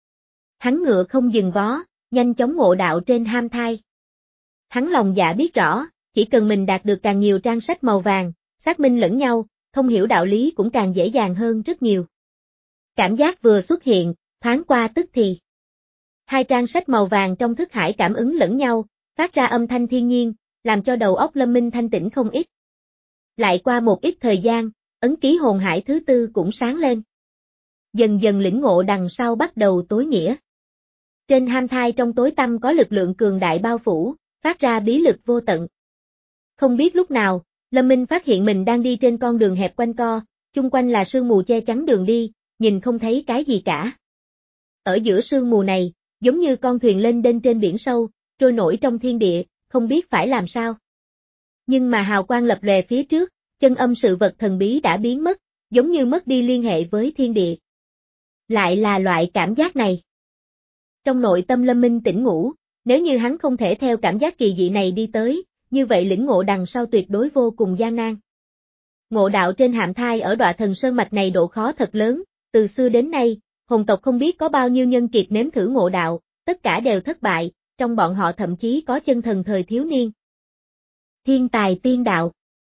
[SPEAKER 1] Hắn ngựa không dừng vó, nhanh chóng ngộ đạo trên ham thai. Hắn lòng dạ biết rõ, chỉ cần mình đạt được càng nhiều trang sách màu vàng, xác minh lẫn nhau, thông hiểu đạo lý cũng càng dễ dàng hơn rất nhiều. Cảm giác vừa xuất hiện, thoáng qua tức thì. Hai trang sách màu vàng trong thức hải cảm ứng lẫn nhau, phát ra âm thanh thiên nhiên, làm cho đầu óc Lâm Minh thanh tĩnh không ít. Lại qua một ít thời gian, ấn ký hồn hải thứ tư cũng sáng lên. Dần dần lĩnh ngộ đằng sau bắt đầu tối nghĩa. Trên ham thai trong tối tăm có lực lượng cường đại bao phủ, phát ra bí lực vô tận. Không biết lúc nào, Lâm Minh phát hiện mình đang đi trên con đường hẹp quanh co, chung quanh là sương mù che chắn đường đi, nhìn không thấy cái gì cả. Ở giữa sương mù này, giống như con thuyền lên đên trên biển sâu, trôi nổi trong thiên địa, không biết phải làm sao. Nhưng mà hào quang lập lòe phía trước, chân âm sự vật thần bí đã biến mất, giống như mất đi liên hệ với thiên địa. Lại là loại cảm giác này. Trong nội tâm Lâm Minh tỉnh ngủ, nếu như hắn không thể theo cảm giác kỳ dị này đi tới, như vậy lĩnh ngộ đằng sau tuyệt đối vô cùng gian nan. Ngộ đạo trên hạm thai ở Đọa Thần Sơn Mạch này độ khó thật lớn, từ xưa đến nay, hồn tộc không biết có bao nhiêu nhân kiệt nếm thử ngộ đạo, tất cả đều thất bại, trong bọn họ thậm chí có chân thần thời thiếu niên. Thiên tài tiên đạo.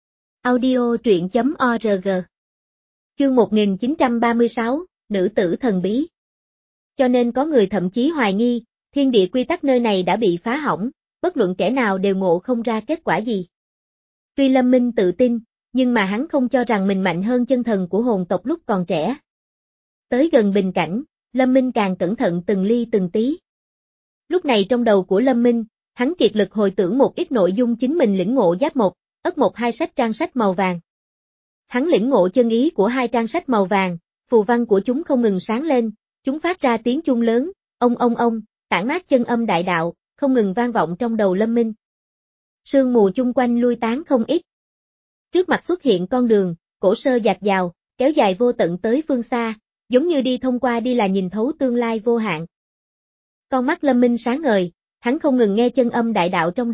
[SPEAKER 1] Audio truyện chấm org. Chương một nghìn chín trăm ba mươi sáu, Nữ tử thần bí. Cho nên có người thậm chí hoài nghi, thiên địa quy tắc nơi này đã bị phá hỏng, bất luận kẻ nào đều ngộ không ra kết quả gì. Tuy Lâm Minh tự tin, nhưng mà hắn không cho rằng mình mạnh hơn chân thần của hồn tộc lúc còn trẻ. Tới gần bình cảnh, Lâm Minh càng cẩn thận từng ly từng tí. Lúc này trong đầu của Lâm Minh, hắn kiệt lực hồi tưởng một ít nội dung chính mình lĩnh ngộ giáp một, ất một hai sách trang sách màu vàng. Hắn lĩnh ngộ chân ý của hai trang sách màu vàng, phù văn của chúng không ngừng sáng lên, chúng phát ra tiếng chuông lớn, ông ông ông, tản mát chân âm đại đạo, không ngừng vang vọng trong đầu Lâm Minh. Sương mù chung quanh lui tán không ít. Trước mặt xuất hiện con đường, cổ sơ dạt dào, kéo dài vô tận tới phương xa, giống như đi thông qua đi là nhìn thấu tương lai vô hạn. Con mắt Lâm Minh sáng ngời, hắn không ngừng nghe chân âm đại đạo trong đầu,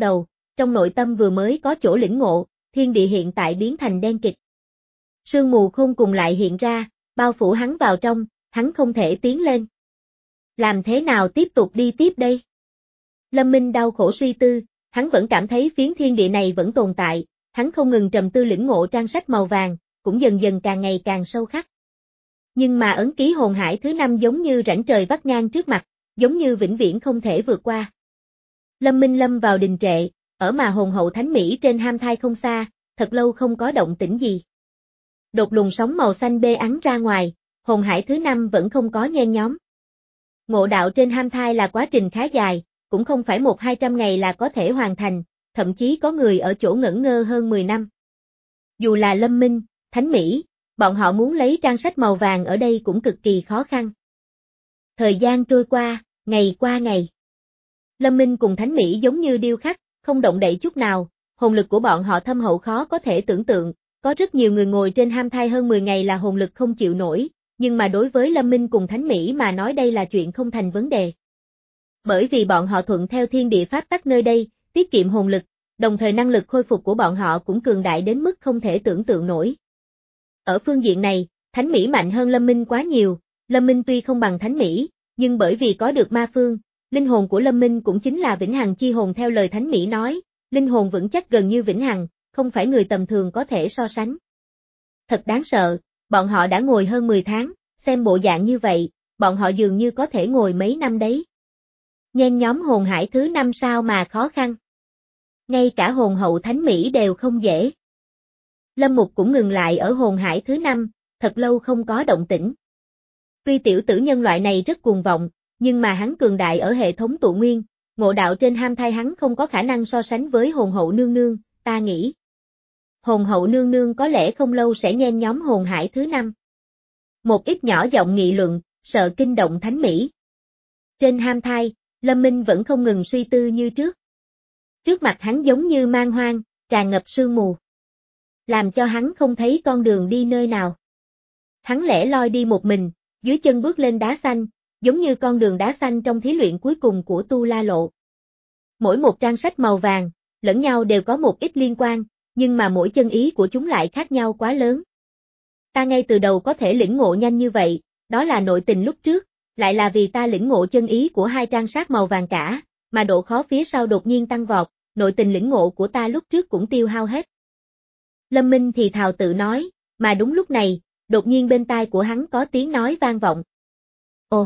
[SPEAKER 1] trong nội tâm vừa mới có chỗ lĩnh ngộ, thiên địa hiện tại biến thành đen kịt. Sương mù khôn cùng lại hiện ra, bao phủ hắn vào trong, hắn không thể tiến lên. Làm thế nào tiếp tục đi tiếp đây? Lâm Minh đau khổ suy tư, hắn vẫn cảm thấy phiến thiên địa này vẫn tồn tại, hắn không ngừng trầm tư lĩnh ngộ trang sách màu vàng, cũng dần dần càng ngày càng sâu khắc. Nhưng mà ấn ký hồn hải thứ năm giống như rãnh trời vắt ngang trước mặt, giống như vĩnh viễn không thể vượt qua. Lâm Minh lâm vào đình trệ, ở mà hồn hậu thánh mỹ trên ham thai không xa, thật lâu không có động tĩnh gì. Đột luồng sóng màu xanh bê ắn ra ngoài, hồn hải thứ năm vẫn không có nhen nhóm. Ngộ đạo trên ham thai là quá trình khá dài, cũng không phải một hai trăm ngày là có thể hoàn thành, thậm chí có người ở chỗ ngẩn ngơ hơn mười năm. Dù là Lâm Minh, Thánh Mỹ, bọn họ muốn lấy trang sách màu vàng ở đây cũng cực kỳ khó khăn. Thời gian trôi qua, ngày qua ngày. Lâm Minh cùng Thánh Mỹ giống như điêu khắc, không động đậy chút nào, hồn lực của bọn họ thâm hậu khó có thể tưởng tượng, có rất nhiều người ngồi trên ham thai hơn mười ngày là hồn lực không chịu nổi, nhưng mà đối với Lâm Minh cùng Thánh Mỹ mà nói đây là chuyện không thành vấn đề. Bởi vì bọn họ thuận theo thiên địa pháp tắc nơi đây, tiết kiệm hồn lực, đồng thời năng lực khôi phục của bọn họ cũng cường đại đến mức không thể tưởng tượng nổi. Ở phương diện này, Thánh Mỹ mạnh hơn Lâm Minh quá nhiều, Lâm Minh tuy không bằng Thánh Mỹ, nhưng bởi vì có được ma phương, linh hồn của Lâm Minh cũng chính là vĩnh hằng chi hồn theo lời Thánh Mỹ nói, linh hồn vững chắc gần như vĩnh hằng, không phải người tầm thường có thể so sánh. Thật đáng sợ, bọn họ đã ngồi hơn mười tháng, xem bộ dạng như vậy, bọn họ dường như có thể ngồi mấy năm đấy. Nhen nhóm hồn hải thứ năm sao mà khó khăn. Ngay cả hồn hậu Thánh Mỹ đều không dễ. Lâm Mục cũng ngừng lại ở hồn hải thứ năm, thật lâu không có động tĩnh. Tuy tiểu tử nhân loại này rất cuồng vọng, nhưng mà hắn cường đại ở hệ thống tụ nguyên, ngộ đạo trên ham thai hắn không có khả năng so sánh với hồn hậu nương nương, ta nghĩ. Hồn hậu nương nương có lẽ không lâu sẽ nhen nhóm hồn hải thứ năm. Một ít nhỏ giọng nghị luận, sợ kinh động Thánh Mỹ. Trên ham thai, Lâm Minh vẫn không ngừng suy tư như trước. Trước mặt hắn giống như man hoang, tràn ngập sương mù. Làm cho hắn không thấy con đường đi nơi nào. Hắn lẻ loi đi một mình, dưới chân bước lên đá xanh, giống như con đường đá xanh trong thí luyện cuối cùng của Tu La Lộ. Mỗi một trang sách màu vàng, lẫn nhau đều có một ít liên quan, nhưng mà mỗi chân ý của chúng lại khác nhau quá lớn. Ta ngay từ đầu có thể lĩnh ngộ nhanh như vậy, đó là nội tình lúc trước, lại là vì ta lĩnh ngộ chân ý của hai trang sách màu vàng cả, mà độ khó phía sau đột nhiên tăng vọt, nội tình lĩnh ngộ của ta lúc trước cũng tiêu hao hết. Lâm Minh thì thào tự nói, mà đúng lúc này, đột nhiên bên tai của hắn có tiếng nói vang vọng. Ồ!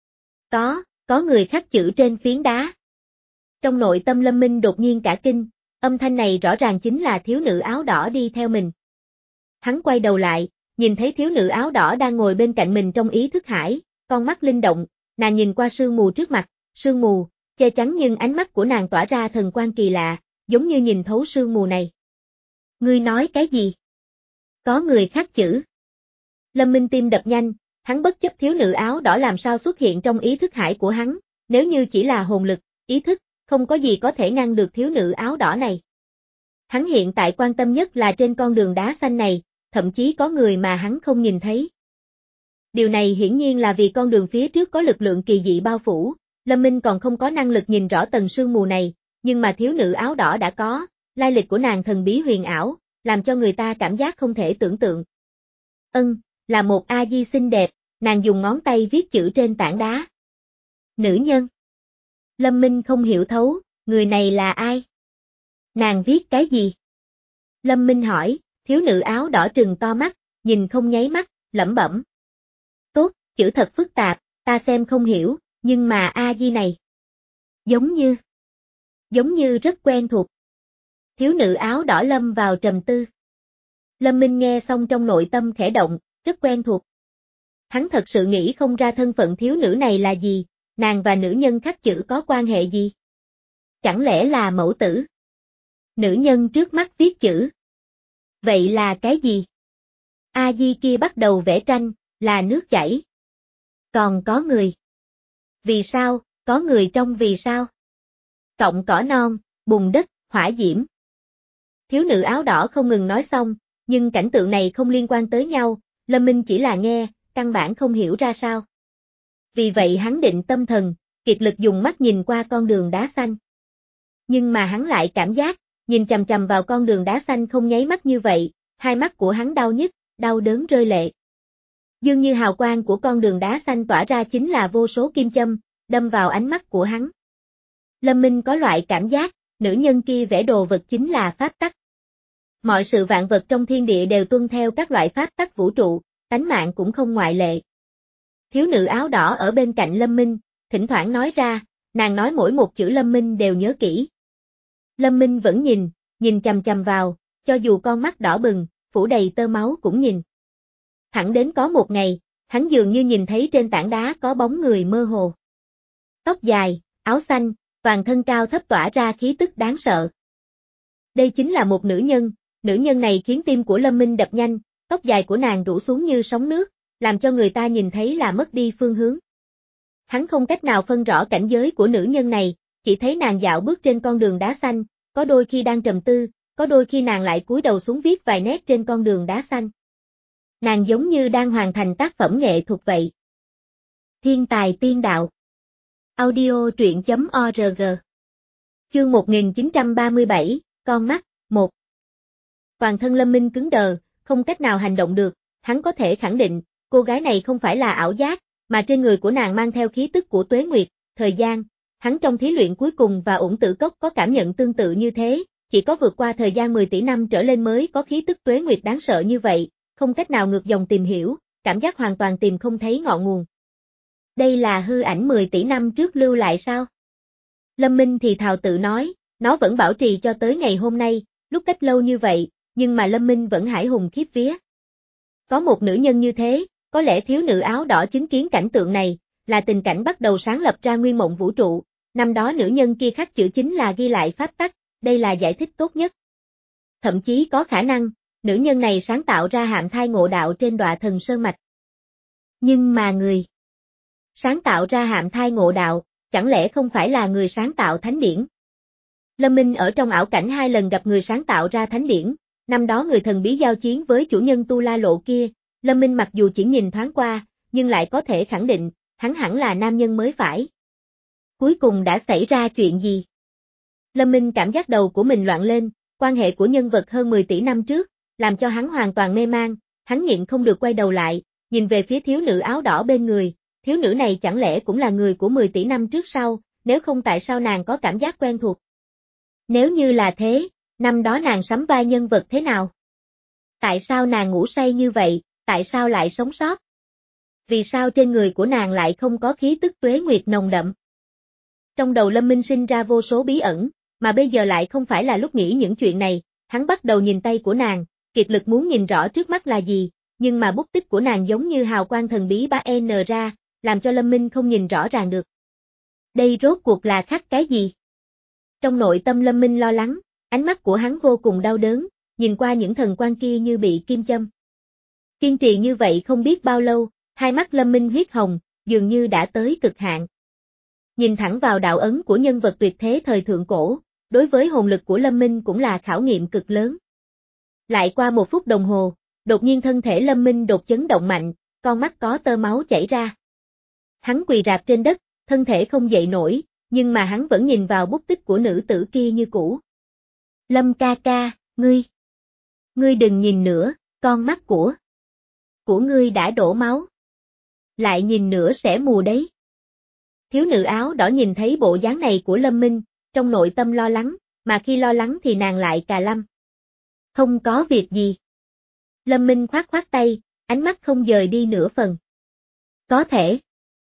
[SPEAKER 1] Có, có người khắc chữ trên phiến đá. Trong nội tâm Lâm Minh đột nhiên cả kinh, âm thanh này rõ ràng chính là thiếu nữ áo đỏ đi theo mình. Hắn quay đầu lại, nhìn thấy thiếu nữ áo đỏ đang ngồi bên cạnh mình trong ý thức hải, con mắt linh động, nàng nhìn qua sương mù trước mặt, sương mù, che chắn nhưng ánh mắt của nàng tỏa ra thần quang kỳ lạ, giống như nhìn thấu sương mù này. Ngươi nói cái gì? Có người khắc chữ. Lâm Minh tim đập nhanh, hắn bất chấp thiếu nữ áo đỏ làm sao xuất hiện trong ý thức hải của hắn, nếu như chỉ là hồn lực, ý thức, không có gì có thể ngăn được thiếu nữ áo đỏ này. Hắn hiện tại quan tâm nhất là trên con đường đá xanh này, thậm chí có người mà hắn không nhìn thấy. Điều này hiển nhiên là vì con đường phía trước có lực lượng kỳ dị bao phủ, Lâm Minh còn không có năng lực nhìn rõ tầng sương mù này, nhưng mà thiếu nữ áo đỏ đã có, lai lịch của nàng thần bí huyền ảo, làm cho người ta cảm giác không thể tưởng tượng. Ân, là một A-di xinh đẹp, nàng dùng ngón tay viết chữ trên tảng đá. Nữ nhân. Lâm Minh không hiểu thấu, người này là ai? Nàng viết cái gì? Lâm Minh hỏi, thiếu nữ áo đỏ trừng to mắt, nhìn không nháy mắt, lẩm bẩm. Tốt, chữ thật phức tạp, ta xem không hiểu, nhưng mà A-di này. Giống như. Giống như rất quen thuộc. Thiếu nữ áo đỏ lâm vào trầm tư. Lâm Minh nghe xong trong nội tâm khẽ động, rất quen thuộc. Hắn thật sự nghĩ không ra thân phận thiếu nữ này là gì, nàng và nữ nhân khắc chữ có quan hệ gì? Chẳng lẽ là mẫu tử? Nữ nhân trước mắt viết chữ. Vậy là cái gì? A-di kia bắt đầu vẽ tranh, là nước chảy. Còn có người. Vì sao, có người trong vì sao? Cọng cỏ non, bùn đất, hỏa diễm. Thiếu nữ áo đỏ không ngừng nói xong, nhưng cảnh tượng này không liên quan tới nhau, Lâm Minh chỉ là nghe, căn bản không hiểu ra sao. Vì vậy hắn định tâm thần, kiệt lực dùng mắt nhìn qua con đường đá xanh. nhưng mà hắn lại cảm giác, nhìn chằm chằm vào con đường đá xanh không nháy mắt như vậy, hai mắt của hắn đau nhức, đau đớn rơi lệ. Dường như hào quang của con đường đá xanh tỏa ra chính là vô số kim châm, đâm vào ánh mắt của hắn. Lâm Minh có loại cảm giác, nữ nhân kia vẽ đồ vật chính là pháp tắc. Mọi sự vạn vật trong thiên địa đều tuân theo các loại pháp tắc vũ trụ, tánh mạng cũng không ngoại lệ. Thiếu nữ áo đỏ ở bên cạnh Lâm Minh, thỉnh thoảng nói ra, nàng nói mỗi một chữ Lâm Minh đều nhớ kỹ. Lâm Minh vẫn nhìn, nhìn chằm chằm vào, cho dù con mắt đỏ bừng, phủ đầy tơ máu cũng nhìn. Thẳng đến có một ngày, hắn dường như nhìn thấy trên tảng đá có bóng người mơ hồ. Tóc dài, áo xanh, toàn thân cao thấp tỏa ra khí tức đáng sợ. Đây chính là một nữ nhân, nữ nhân này khiến tim của Lâm Minh đập nhanh, tóc dài của nàng rủ xuống như sóng nước, làm cho người ta nhìn thấy là mất đi phương hướng. Hắn không cách nào phân rõ cảnh giới của nữ nhân này, chỉ thấy nàng dạo bước trên con đường đá xanh, có đôi khi đang trầm tư, có đôi khi nàng lại cúi đầu xuống viết vài nét trên con đường đá xanh. Nàng giống như đang hoàn thành tác phẩm nghệ thuật vậy. Thiên tài tiên đạo. Audio truyện chấm org. Chương một nghìn chín trăm ba mươi bảy, con mắt, một. Toàn thân Lâm Minh cứng đờ, không cách nào hành động được, hắn có thể khẳng định, cô gái này không phải là ảo giác, mà trên người của nàng mang theo khí tức của tuế nguyệt, thời gian. Hắn trong thí luyện cuối cùng và Uổng Tử Cốc có cảm nhận tương tự như thế, chỉ có vượt qua thời gian mười tỷ năm trở lên mới có khí tức tuế nguyệt đáng sợ như vậy, không cách nào ngược dòng tìm hiểu, cảm giác hoàn toàn tìm không thấy ngọn nguồn. Đây là hư ảnh mười tỷ năm trước lưu lại sao? Lâm Minh thì thào tự nói, nó vẫn bảo trì cho tới ngày hôm nay, lúc cách lâu như vậy, nhưng mà Lâm Minh vẫn hãi hùng khiếp vía. Có một nữ nhân như thế, có lẽ thiếu nữ áo đỏ chứng kiến cảnh tượng này, là tình cảnh bắt đầu sáng lập ra nguyên mộng vũ trụ, năm đó nữ nhân kia khắc chữ chính là ghi lại pháp tắc, đây là giải thích tốt nhất. Thậm chí có khả năng, nữ nhân này sáng tạo ra hạm thai ngộ đạo trên đọa thần sơn mạch. Nhưng mà người sáng tạo ra hạm thai ngộ đạo, chẳng lẽ không phải là người sáng tạo thánh điển? Lâm Minh ở trong ảo cảnh hai lần gặp người sáng tạo ra thánh điển, năm đó người thần bí giao chiến với chủ nhân Tu La Lộ kia, Lâm Minh mặc dù chỉ nhìn thoáng qua, nhưng lại có thể khẳng định, hắn hẳn là nam nhân mới phải. Cuối cùng đã xảy ra chuyện gì? Lâm Minh cảm giác đầu của mình loạn lên, quan hệ của nhân vật hơn mười tỷ năm trước, làm cho hắn hoàn toàn mê man, hắn nhịn không được quay đầu lại, nhìn về phía thiếu nữ áo đỏ bên người, thiếu nữ này chẳng lẽ cũng là người của mười tỷ năm trước sau, nếu không tại sao nàng có cảm giác quen thuộc? Nếu như là thế, năm đó nàng sắm vai nhân vật thế nào? Tại sao nàng ngủ say như vậy, tại sao lại sống sót? Vì sao trên người của nàng lại không có khí tức tuế nguyệt nồng đậm? Trong đầu Lâm Minh sinh ra vô số bí ẩn, mà bây giờ lại không phải là lúc nghĩ những chuyện này, hắn bắt đầu nhìn tay của nàng, kiệt lực muốn nhìn rõ trước mắt là gì, nhưng mà bút tích của nàng giống như hào quang thần bí ba N ra, làm cho Lâm Minh không nhìn rõ ràng được. Đây rốt cuộc là khắc cái gì? Trong nội tâm Lâm Minh lo lắng, ánh mắt của hắn vô cùng đau đớn, nhìn qua những thần quan kia như bị kim châm. Kiên trì như vậy không biết bao lâu, hai mắt Lâm Minh huyết hồng, dường như đã tới cực hạn. Nhìn thẳng vào đạo ấn của nhân vật tuyệt thế thời thượng cổ, đối với hồn lực của Lâm Minh cũng là khảo nghiệm cực lớn. Lại qua một phút đồng hồ, đột nhiên thân thể Lâm Minh đột chấn động mạnh, con mắt có tơ máu chảy ra. Hắn quỳ rạp trên đất, thân thể không dậy nổi, nhưng mà hắn vẫn nhìn vào bút tích của nữ tử kia như cũ. Lâm ca ca, ngươi, ngươi đừng nhìn nữa, con mắt của, của ngươi đã đổ máu. Lại nhìn nữa sẽ mù đấy. Thiếu nữ áo đỏ nhìn thấy bộ dáng này của Lâm Minh, trong nội tâm lo lắng, mà khi lo lắng thì nàng lại cà lâm. Không có việc gì. Lâm Minh khoát khoát tay, ánh mắt không dời đi nửa phần. Có thể.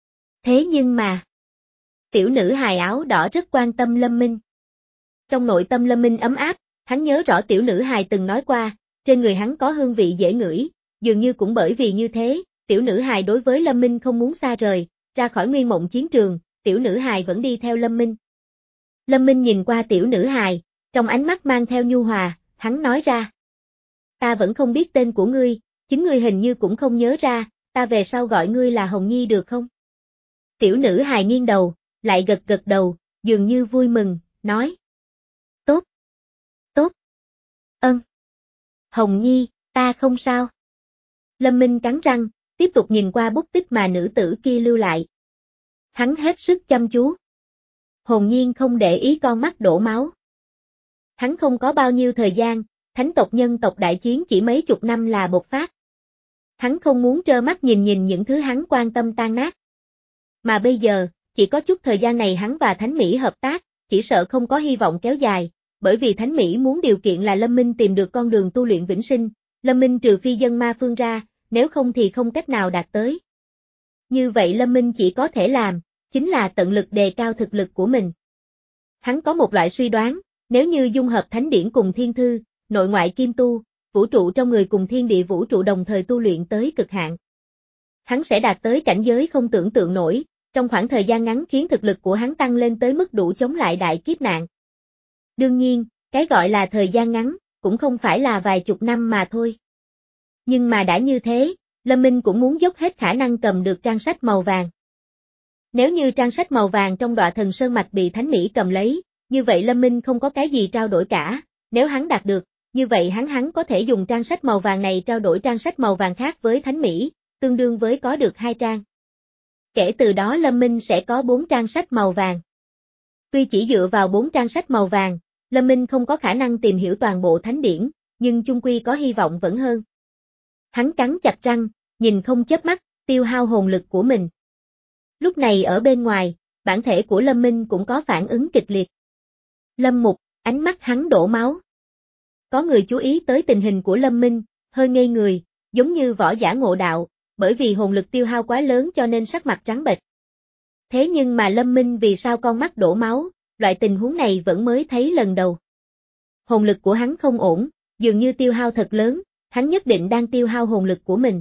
[SPEAKER 1] Thế nhưng mà, tiểu nữ hài áo đỏ rất quan tâm Lâm Minh. Trong nội tâm Lâm Minh ấm áp, hắn nhớ rõ tiểu nữ hài từng nói qua, trên người hắn có hương vị dễ ngửi, dường như cũng bởi vì như thế, tiểu nữ hài đối với Lâm Minh không muốn xa rời, ra khỏi nguyên mộng chiến trường, tiểu nữ hài vẫn đi theo Lâm Minh. Lâm Minh nhìn qua tiểu nữ hài, trong ánh mắt mang theo nhu hòa, hắn nói ra. Ta vẫn không biết tên của ngươi, chính ngươi hình như cũng không nhớ ra, ta về sau gọi ngươi là Hồng Nhi được không? Tiểu nữ hài nghiêng đầu, lại gật gật đầu, dường như vui mừng, nói. Tốt. Tốt. Ân. Hồng Nhi, ta không sao. Lâm Minh cắn răng, tiếp tục nhìn qua bút tích mà nữ tử kia lưu lại. Hắn hết sức chăm chú. Hồn nhiên không để ý con mắt đổ máu. Hắn không có bao nhiêu thời gian, thánh tộc nhân tộc đại chiến chỉ mấy chục năm là bộc phát. Hắn không muốn trơ mắt nhìn nhìn những thứ hắn quan tâm tan nát. Mà bây giờ, chỉ có chút thời gian này hắn và Thánh Mỹ hợp tác, chỉ sợ không có hy vọng kéo dài, bởi vì Thánh Mỹ muốn điều kiện là Lâm Minh tìm được con đường tu luyện vĩnh sinh, Lâm Minh trừ phi dân ma phương ra, nếu không thì không cách nào đạt tới. Như vậy Lâm Minh chỉ có thể làm, chính là tận lực đề cao thực lực của mình. Hắn có một loại suy đoán, nếu như dung hợp thánh điển cùng thiên thư, nội ngoại kim tu, vũ trụ trong người cùng thiên địa vũ trụ đồng thời tu luyện tới cực hạn. Hắn sẽ đạt tới cảnh giới không tưởng tượng nổi, trong khoảng thời gian ngắn khiến thực lực của hắn tăng lên tới mức đủ chống lại đại kiếp nạn. Đương nhiên, cái gọi là thời gian ngắn, cũng không phải là vài chục năm mà thôi. Nhưng mà đã như thế, Lâm Minh cũng muốn dốc hết khả năng cầm được trang sách màu vàng. Nếu như trang sách màu vàng trong Đọa Thần Sơn Mạch bị Thánh Mỹ cầm lấy, như vậy Lâm Minh không có cái gì trao đổi cả, nếu hắn đạt được, như vậy hắn hắn có thể dùng trang sách màu vàng này trao đổi trang sách màu vàng khác với Thánh Mỹ, tương đương với có được hai trang. Kể từ đó Lâm Minh sẽ có bốn trang sách màu vàng. Tuy chỉ dựa vào bốn trang sách màu vàng, Lâm Minh không có khả năng tìm hiểu toàn bộ thánh điển, nhưng chung quy có hy vọng vẫn hơn. Hắn cắn chặt răng, nhìn không chớp mắt, tiêu hao hồn lực của mình. Lúc này ở bên ngoài, bản thể của Lâm Minh cũng có phản ứng kịch liệt. Lâm Mục, ánh mắt hắn đổ máu. Có người chú ý tới tình hình của Lâm Minh, hơi ngây người, giống như võ giả ngộ đạo, bởi vì hồn lực tiêu hao quá lớn cho nên sắc mặt trắng bệch. Thế nhưng mà Lâm Minh vì sao con mắt đổ máu, loại tình huống này vẫn mới thấy lần đầu. Hồn lực của hắn không ổn, dường như tiêu hao thật lớn, hắn nhất định đang tiêu hao hồn lực của mình.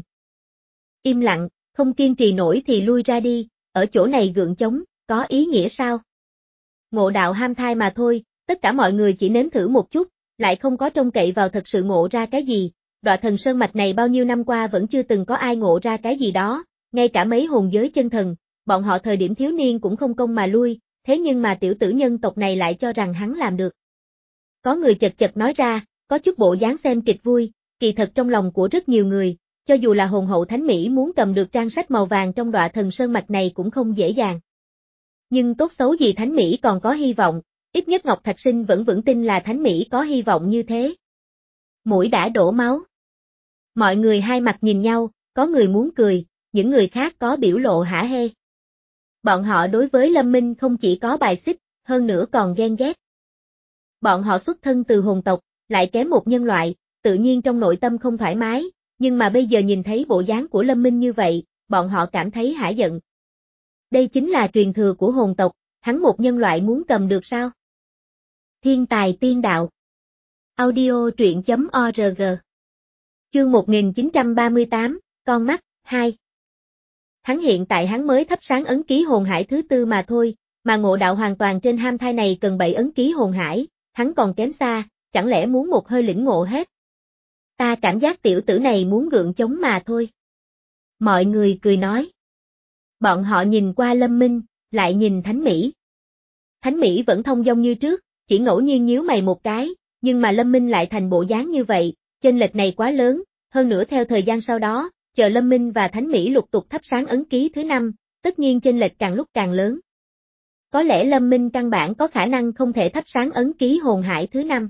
[SPEAKER 1] Im lặng, không kiên trì nổi thì lui ra đi, ở chỗ này gượng chống, có ý nghĩa sao? Ngộ đạo ham thai mà thôi, tất cả mọi người chỉ nếm thử một chút, lại không có trông cậy vào thật sự ngộ ra cái gì. Đọa Thần Sơn Mạch này bao nhiêu năm qua vẫn chưa từng có ai ngộ ra cái gì đó, ngay cả mấy hồn giới chân thần, bọn họ thời điểm thiếu niên cũng không công mà lui, thế nhưng mà tiểu tử nhân tộc này lại cho rằng hắn làm được. Có người chật chật nói ra, có chút bộ dáng xem kịch vui, kỳ thật trong lòng của rất nhiều người, cho dù là hồn hậu Thánh Mỹ muốn cầm được trang sách màu vàng trong Đọa Thần Sơn Mạch này cũng không dễ dàng. Nhưng tốt xấu gì Thánh Mỹ còn có hy vọng, ít nhất Ngọc Thạch Sinh vẫn vững tin là Thánh Mỹ có hy vọng như thế. Mũi đã đổ máu. Mọi người hai mặt nhìn nhau, có người muốn cười, những người khác có biểu lộ hả hê. Bọn họ đối với Lâm Minh không chỉ có bài xích, hơn nữa còn ghen ghét. Bọn họ xuất thân từ hồn tộc, lại kém một nhân loại, tự nhiên trong nội tâm không thoải mái, nhưng mà bây giờ nhìn thấy bộ dáng của Lâm Minh như vậy, bọn họ cảm thấy hả giận. Đây chính là truyền thừa của hồn tộc, hắn một nhân loại muốn cầm được sao? Thiên tài tiên đạo. Audio truyện chấm org. Chương một nghìn chín trăm ba mươi tám, con mắt, hai. Hắn hiện tại hắn mới thắp sáng ấn ký hồn hải thứ tư mà thôi, mà ngộ đạo hoàn toàn trên ham thai này cần bảy ấn ký hồn hải, hắn còn kém xa, chẳng lẽ muốn một hơi lĩnh ngộ hết? Ta cảm giác tiểu tử này muốn gượng chống mà thôi. Mọi người cười nói. Bọn họ nhìn qua Lâm Minh, lại nhìn Thánh Mỹ. Thánh Mỹ vẫn thông dong như trước, chỉ ngẫu nhiên nhíu mày một cái, nhưng mà Lâm Minh lại thành bộ dáng như vậy, chênh lệch này quá lớn, hơn nữa theo thời gian sau đó, chờ Lâm Minh và Thánh Mỹ lục tục thắp sáng ấn ký thứ năm, tất nhiên chênh lệch càng lúc càng lớn. Có lẽ Lâm Minh căn bản có khả năng không thể thắp sáng ấn ký hồn hải thứ năm.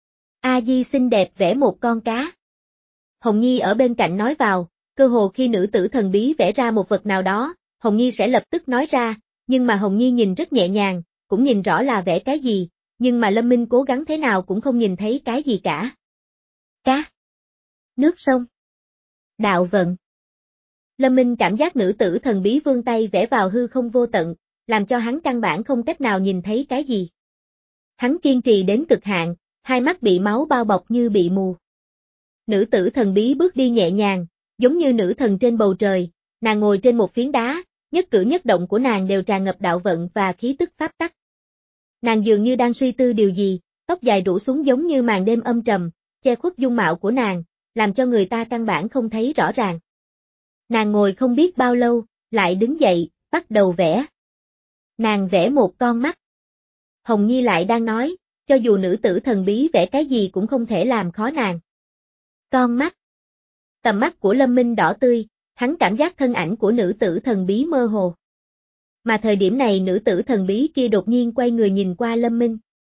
[SPEAKER 1] A Di xinh đẹp vẽ một con cá. Hồng Nhi ở bên cạnh nói vào, cơ hồ khi nữ tử thần bí vẽ ra một vật nào đó, Hồng Nhi sẽ lập tức nói ra, nhưng mà Hồng Nhi nhìn rất nhẹ nhàng, cũng nhìn rõ là vẽ cái gì, nhưng mà Lâm Minh cố gắng thế nào cũng không nhìn thấy cái gì cả. Cá. Nước sông. Đạo vận. Lâm Minh cảm giác nữ tử thần bí vươn tay vẽ vào hư không vô tận, làm cho hắn căn bản không cách nào nhìn thấy cái gì. Hắn kiên trì đến cực hạn, hai mắt bị máu bao bọc như bị mù. Nữ tử thần bí bước đi nhẹ nhàng, giống như nữ thần trên bầu trời, nàng ngồi trên một phiến đá, nhất cử nhất động của nàng đều tràn ngập đạo vận và khí tức pháp tắc. Nàng dường như đang suy tư điều gì, tóc dài rủ xuống giống như màn đêm âm trầm, che khuất dung mạo của nàng, làm cho người ta căn bản không thấy rõ ràng. Nàng ngồi không biết bao lâu, lại đứng dậy, bắt đầu vẽ. Nàng vẽ một con mắt. Hồng Nhi lại đang nói, cho dù nữ tử thần bí vẽ cái gì cũng không thể làm khó nàng. Con mắt. Tầm mắt của Lâm Minh đỏ tươi, hắn cảm giác thân ảnh của nữ tử thần bí mơ hồ. Mà thời điểm này nữ tử thần bí kia đột nhiên quay người nhìn qua Lâm Minh.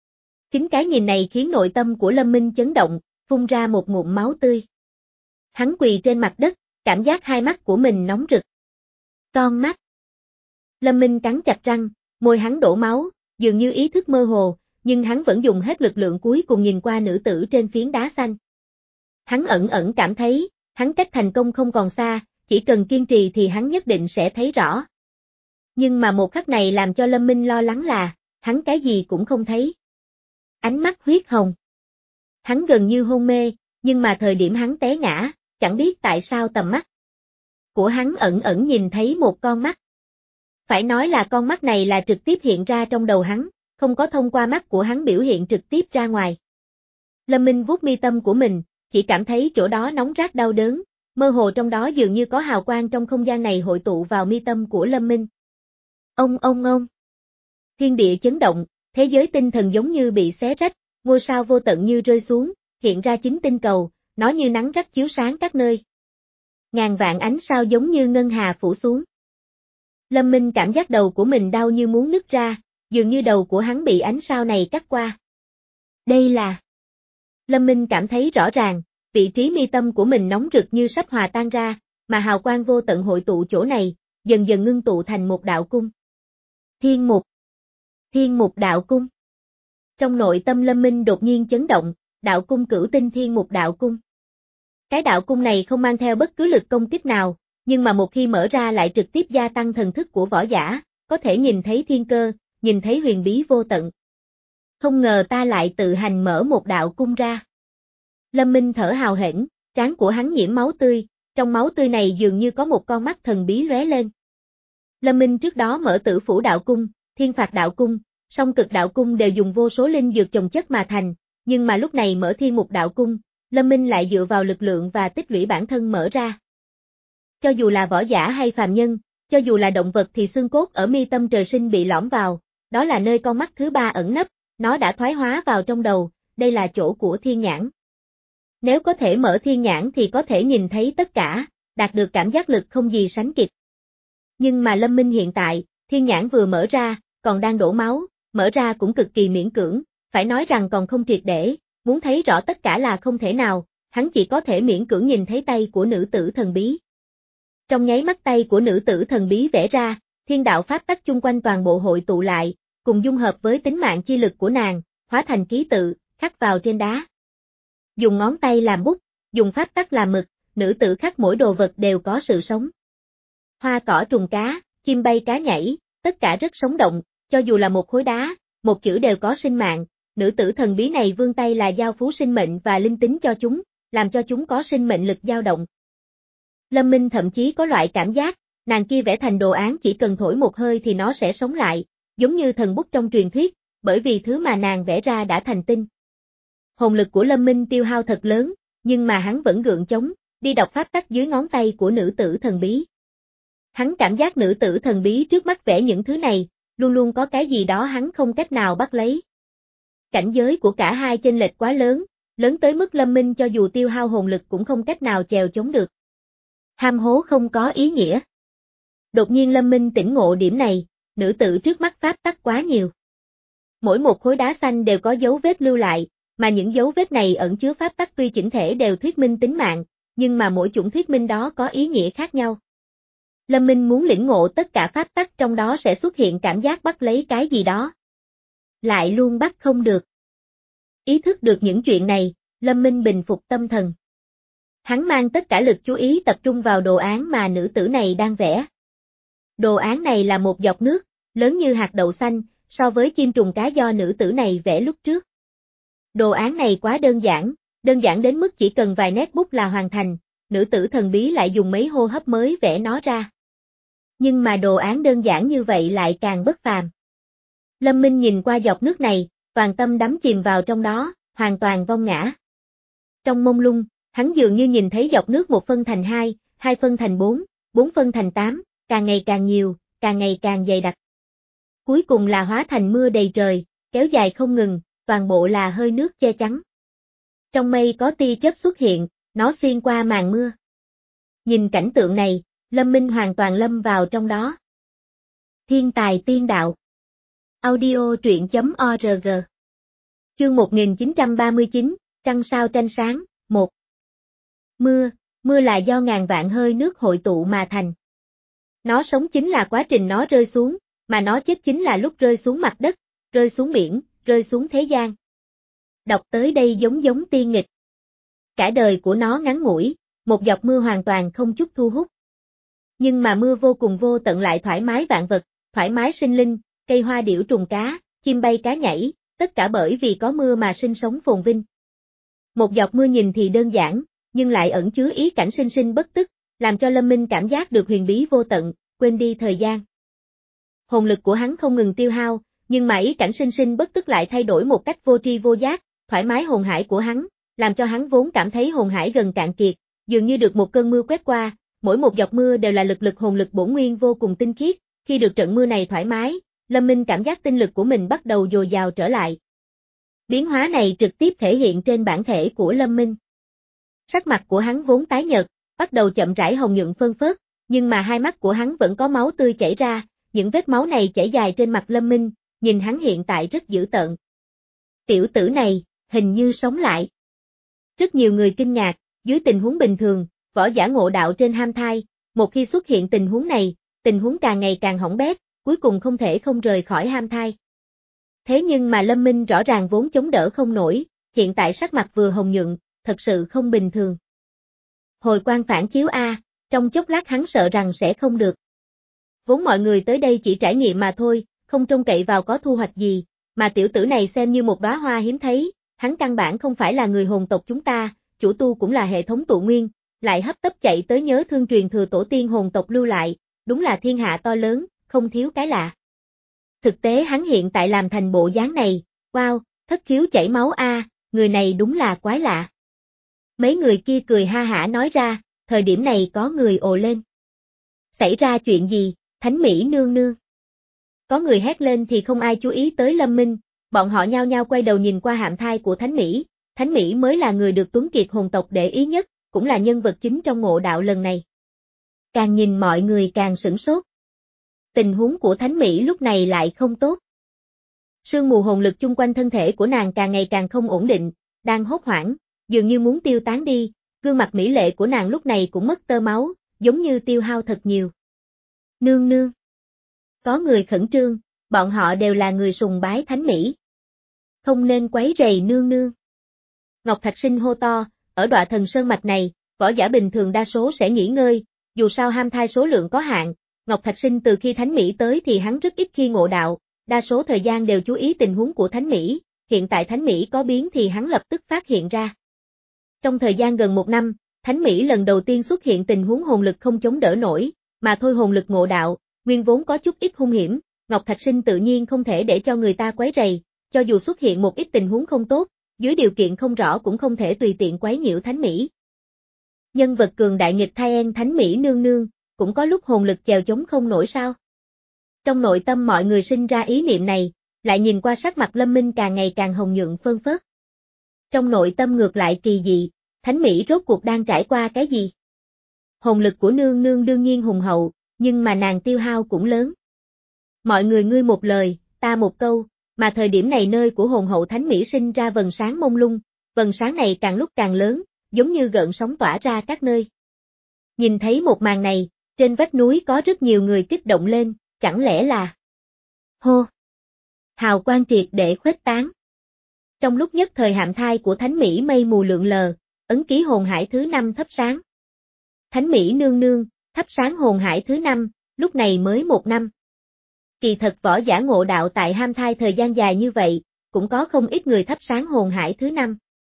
[SPEAKER 1] Chính cái nhìn này khiến nội tâm của Lâm Minh chấn động, phun ra một ngụm máu tươi. Hắn quỳ trên mặt đất, cảm giác hai mắt của mình nóng rực. Con mắt. Lâm Minh cắn chặt răng, môi hắn đổ máu, dường như ý thức mơ hồ, nhưng hắn vẫn dùng hết lực lượng cuối cùng nhìn qua nữ tử trên phiến đá xanh. Hắn ẩn ẩn cảm thấy, hắn cách thành công không còn xa, chỉ cần kiên trì thì hắn nhất định sẽ thấy rõ. Nhưng mà một khắc này làm cho Lâm Minh lo lắng là, hắn cái gì cũng không thấy. Ánh mắt huyết hồng. Hắn gần như hôn mê, nhưng mà thời điểm hắn té ngã, chẳng biết tại sao tầm mắt của hắn ẩn ẩn nhìn thấy một con mắt. Phải nói là con mắt này là trực tiếp hiện ra trong đầu hắn, không có thông qua mắt của hắn biểu hiện trực tiếp ra ngoài. Lâm Minh vuốt mi tâm của mình, chỉ cảm thấy chỗ đó nóng rát đau đớn, mơ hồ trong đó dường như có hào quang trong không gian này hội tụ vào mi tâm của Lâm Minh. Ông ông ông. Thiên địa chấn động, thế giới tinh thần giống như bị xé rách, ngôi sao vô tận như rơi xuống, hiện ra chính tinh cầu, nó như nắng rắc chiếu sáng các nơi. Ngàn vạn ánh sao giống như ngân hà phủ xuống. Lâm Minh cảm giác đầu của mình đau như muốn nứt ra, dường như đầu của hắn bị ánh sao này cắt qua. Đây là... Lâm Minh cảm thấy rõ ràng, vị trí mi tâm của mình nóng rực như sắp hòa tan ra, mà hào quang vô tận hội tụ chỗ này, dần dần ngưng tụ thành một đạo cung. Thiên mục. Thiên mục đạo cung. Trong nội tâm Lâm Minh đột nhiên chấn động, đạo cung cửu tinh thiên mục đạo cung. Cái đạo cung này không mang theo bất cứ lực công kích nào, nhưng mà một khi mở ra lại trực tiếp gia tăng thần thức của võ giả, có thể nhìn thấy thiên cơ, nhìn thấy huyền bí vô tận. Không ngờ ta lại tự hành mở một đạo cung ra. Lâm Minh thở hào hển, trán của hắn nhiễm máu tươi, trong máu tươi này dường như có một con mắt thần bí lóe lên. Lâm Minh trước đó mở Tử Phủ đạo cung, Thiên Phạt đạo cung, Song Cực đạo cung đều dùng vô số linh dược chồng chất mà thành, nhưng mà lúc này mở Thiên Mục đạo cung, Lâm Minh lại dựa vào lực lượng và tích lũy bản thân mở ra. Cho dù là võ giả hay phàm nhân, cho dù là động vật thì xương cốt ở mi tâm trời sinh bị lõm vào, đó là nơi con mắt thứ ba ẩn nấp, nó đã thoái hóa vào trong đầu, đây là chỗ của thiên nhãn. Nếu có thể mở thiên nhãn thì có thể nhìn thấy tất cả, đạt được cảm giác lực không gì sánh kịp. Nhưng mà Lâm Minh hiện tại, thiên nhãn vừa mở ra, còn đang đổ máu, mở ra cũng cực kỳ miễn cưỡng, phải nói rằng còn không triệt để, muốn thấy rõ tất cả là không thể nào, hắn chỉ có thể miễn cưỡng nhìn thấy tay của nữ tử thần bí. Trong nháy mắt tay của nữ tử thần bí vẽ ra, thiên đạo pháp tắc chung quanh toàn bộ hội tụ lại, cùng dung hợp với tính mạng chi lực của nàng, hóa thành ký tự, khắc vào trên đá. Dùng ngón tay làm bút, dùng pháp tắc làm mực, nữ tử khắc mỗi đồ vật đều có sự sống. Hoa cỏ trùng cá, chim bay cá nhảy, tất cả rất sống động, cho dù là một khối đá, một chữ đều có sinh mạng, nữ tử thần bí này vươn tay là giao phú sinh mệnh và linh tính cho chúng, làm cho chúng có sinh mệnh lực dao động. Lâm Minh thậm chí có loại cảm giác, nàng kia vẽ thành đồ án chỉ cần thổi một hơi thì nó sẽ sống lại, giống như thần bút trong truyền thuyết, bởi vì thứ mà nàng vẽ ra đã thành tinh. Hồn lực của Lâm Minh tiêu hao thật lớn, nhưng mà hắn vẫn gượng chống, đi đọc pháp tắc dưới ngón tay của nữ tử thần bí. Hắn cảm giác nữ tử thần bí trước mắt vẽ những thứ này, luôn luôn có cái gì đó hắn không cách nào bắt lấy. Cảnh giới của cả hai chênh lệch quá lớn, lớn tới mức Lâm Minh cho dù tiêu hao hồn lực cũng không cách nào chèo chống được. Ham hố không có ý nghĩa. Đột nhiên Lâm Minh tỉnh ngộ điểm này, nữ tử trước mắt pháp tắc quá nhiều. Mỗi một khối đá xanh đều có dấu vết lưu lại, mà những dấu vết này ẩn chứa pháp tắc tuy chỉnh thể đều thuyết minh tính mạng, nhưng mà mỗi chủng thuyết minh đó có ý nghĩa khác nhau. Lâm Minh muốn lĩnh ngộ tất cả pháp tắc trong đó sẽ xuất hiện cảm giác bắt lấy cái gì đó. Lại luôn bắt không được. Ý thức được những chuyện này, Lâm Minh bình phục tâm thần. Hắn mang tất cả lực chú ý tập trung vào đồ án mà nữ tử này đang vẽ. Đồ án này là một giọt nước, lớn như hạt đậu xanh, so với chim trùng cá do nữ tử này vẽ lúc trước. Đồ án này quá đơn giản, đơn giản đến mức chỉ cần vài nét bút là hoàn thành, nữ tử thần bí lại dùng mấy hô hấp mới vẽ nó ra. Nhưng mà đồ án đơn giản như vậy lại càng bất phàm. Lâm Minh nhìn qua giọt nước này, toàn tâm đắm chìm vào trong đó, hoàn toàn vong ngã. Trong mông lung, hắn dường như nhìn thấy giọt nước một phân thành hai, hai phân thành bốn, bốn phân thành tám, càng ngày càng nhiều, càng ngày càng dày đặc. Cuối cùng là hóa thành mưa đầy trời, kéo dài không ngừng, toàn bộ là hơi nước che chắn. Trong mây có tia chớp xuất hiện, nó xuyên qua màn mưa. Nhìn cảnh tượng này, Lâm Minh hoàn toàn lâm vào trong đó. Thiên tài tiên đạo. Audio truyện chấm org Chương một nghìn chín trăm ba mươi chín, Trăng sao tranh sáng, một. Mưa, mưa là do ngàn vạn hơi nước hội tụ mà thành. Nó sống chính là quá trình nó rơi xuống, mà nó chết chính là lúc rơi xuống mặt đất, rơi xuống biển, rơi xuống thế gian. Đọc tới đây giống giống tiên nghịch. Cả đời của nó ngắn ngủi, một giọt mưa hoàn toàn không chút thu hút. Nhưng mà mưa vô cùng vô tận lại thoải mái vạn vật, thoải mái sinh linh, cây hoa điểu trùng cá, chim bay cá nhảy, tất cả bởi vì có mưa mà sinh sống phồn vinh. Một giọt mưa nhìn thì đơn giản, nhưng lại ẩn chứa ý cảnh sinh sinh bất tức, làm cho Lâm Minh cảm giác được huyền bí vô tận, quên đi thời gian. Hồn lực của hắn không ngừng tiêu hao, nhưng mà ý cảnh sinh sinh bất tức lại thay đổi một cách vô tri vô giác, thoải mái hồn hải của hắn, làm cho hắn vốn cảm thấy hồn hải gần cạn kiệt, dường như được một cơn mưa quét qua, mỗi một giọt mưa đều là lực lực hồn lực bổn nguyên vô cùng tinh khiết, khi được trận mưa này thoải mái, Lâm Minh cảm giác tinh lực của mình bắt đầu dồi dào trở lại. Biến hóa này trực tiếp thể hiện trên bản thể của Lâm Minh. Sắc mặt của hắn vốn tái nhợt, bắt đầu chậm rãi hồng nhuận phơn phớt, nhưng mà hai mắt của hắn vẫn có máu tươi chảy ra, những vết máu này chảy dài trên mặt Lâm Minh, nhìn hắn hiện tại rất dữ tợn. Tiểu tử này, hình như sống lại. Rất nhiều người kinh ngạc, dưới tình huống bình thường, võ giả ngộ đạo trên ham thai, một khi xuất hiện tình huống này, tình huống càng ngày càng hỏng bét, cuối cùng không thể không rời khỏi ham thai. Thế nhưng mà Lâm Minh rõ ràng vốn chống đỡ không nổi, hiện tại sắc mặt vừa hồng nhuận, thật sự không bình thường. Hồi quang phản chiếu a, trong chốc lát hắn sợ rằng sẽ không được. Vốn mọi người tới đây chỉ trải nghiệm mà thôi, không trông cậy vào có thu hoạch gì, mà tiểu tử này xem như một đóa hoa hiếm thấy, hắn căn bản không phải là người hồn tộc chúng ta, chủ tu cũng là hệ thống tụ nguyên, lại hấp tấp chạy tới nhớ thương truyền thừa tổ tiên hồn tộc lưu lại, đúng là thiên hạ to lớn, không thiếu cái lạ. Thực tế hắn hiện tại làm thành bộ dáng này, wow, thất khiếu chảy máu a, người này đúng là quái lạ. Mấy người kia cười ha hả nói ra, thời điểm này có người ồ lên. Xảy ra chuyện gì, Thánh Mỹ nương nương? Có người hét lên thì không ai chú ý tới Lâm Minh, bọn họ nhao nhao quay đầu nhìn qua hạm thai của Thánh Mỹ, Thánh Mỹ mới là người được Tuấn Kiệt hồn tộc để ý nhất, cũng là nhân vật chính trong ngộ đạo lần này. Càng nhìn mọi người càng sửng sốt. Tình huống của Thánh Mỹ lúc này lại không tốt. Sương mù hồn lực chung quanh thân thể của nàng càng ngày càng không ổn định, đang hốt hoảng, dường như muốn tiêu tán đi, gương mặt mỹ lệ của nàng lúc này cũng mất tơ máu, giống như tiêu hao thật nhiều. Nương nương. Có người khẩn trương, bọn họ đều là người sùng bái Thánh Mỹ. Không nên quấy rầy nương nương. Ngọc Thạch Sinh hô to, ở Đọa Thần Sơn mạch này, võ giả bình thường đa số sẽ nghỉ ngơi, dù sao ham thai số lượng có hạn, Ngọc Thạch Sinh từ khi Thánh Mỹ tới thì hắn rất ít khi ngộ đạo, đa số thời gian đều chú ý tình huống của Thánh Mỹ, hiện tại Thánh Mỹ có biến thì hắn lập tức phát hiện ra. Trong thời gian gần một năm, Thánh Mỹ lần đầu tiên xuất hiện tình huống hồn lực không chống đỡ nổi, mà thôi hồn lực ngộ đạo, nguyên vốn có chút ít hung hiểm, Ngọc Thạch Sinh tự nhiên không thể để cho người ta quấy rầy, cho dù xuất hiện một ít tình huống không tốt, dưới điều kiện không rõ cũng không thể tùy tiện quấy nhiễu Thánh Mỹ. Nhân vật cường đại nghịch thai en Thánh Mỹ nương nương, cũng có lúc hồn lực chèo chống không nổi sao? Trong nội tâm mọi người sinh ra ý niệm này, lại nhìn qua sắc mặt Lâm Minh càng ngày càng hồng nhuận phơn phớt. Trong nội tâm ngược lại kỳ dị, Thánh Mỹ rốt cuộc đang trải qua cái gì? Hồn lực của nương nương đương nhiên hùng hậu, nhưng mà nàng tiêu hao cũng lớn. Mọi người ngươi một lời, ta một câu, mà thời điểm này nơi của hồn hậu Thánh Mỹ sinh ra vầng sáng mông lung, vầng sáng này càng lúc càng lớn, giống như gợn sóng tỏa ra các nơi. Nhìn thấy một màn này, trên vách núi có rất nhiều người kích động lên, chẳng lẽ là... Hô! Hào quang triệt để khuếch tán. Trong lúc nhất thời hạm thai của Thánh Mỹ mây mù lượn lờ, ấn ký hồn hải thứ năm thắp sáng. Thánh Mỹ nương nương, thắp sáng hồn hải thứ năm, lúc này mới một năm. Kỳ thật võ giả ngộ đạo tại ham thai thời gian dài như vậy, cũng có không ít người thắp sáng hồn hải thứ năm.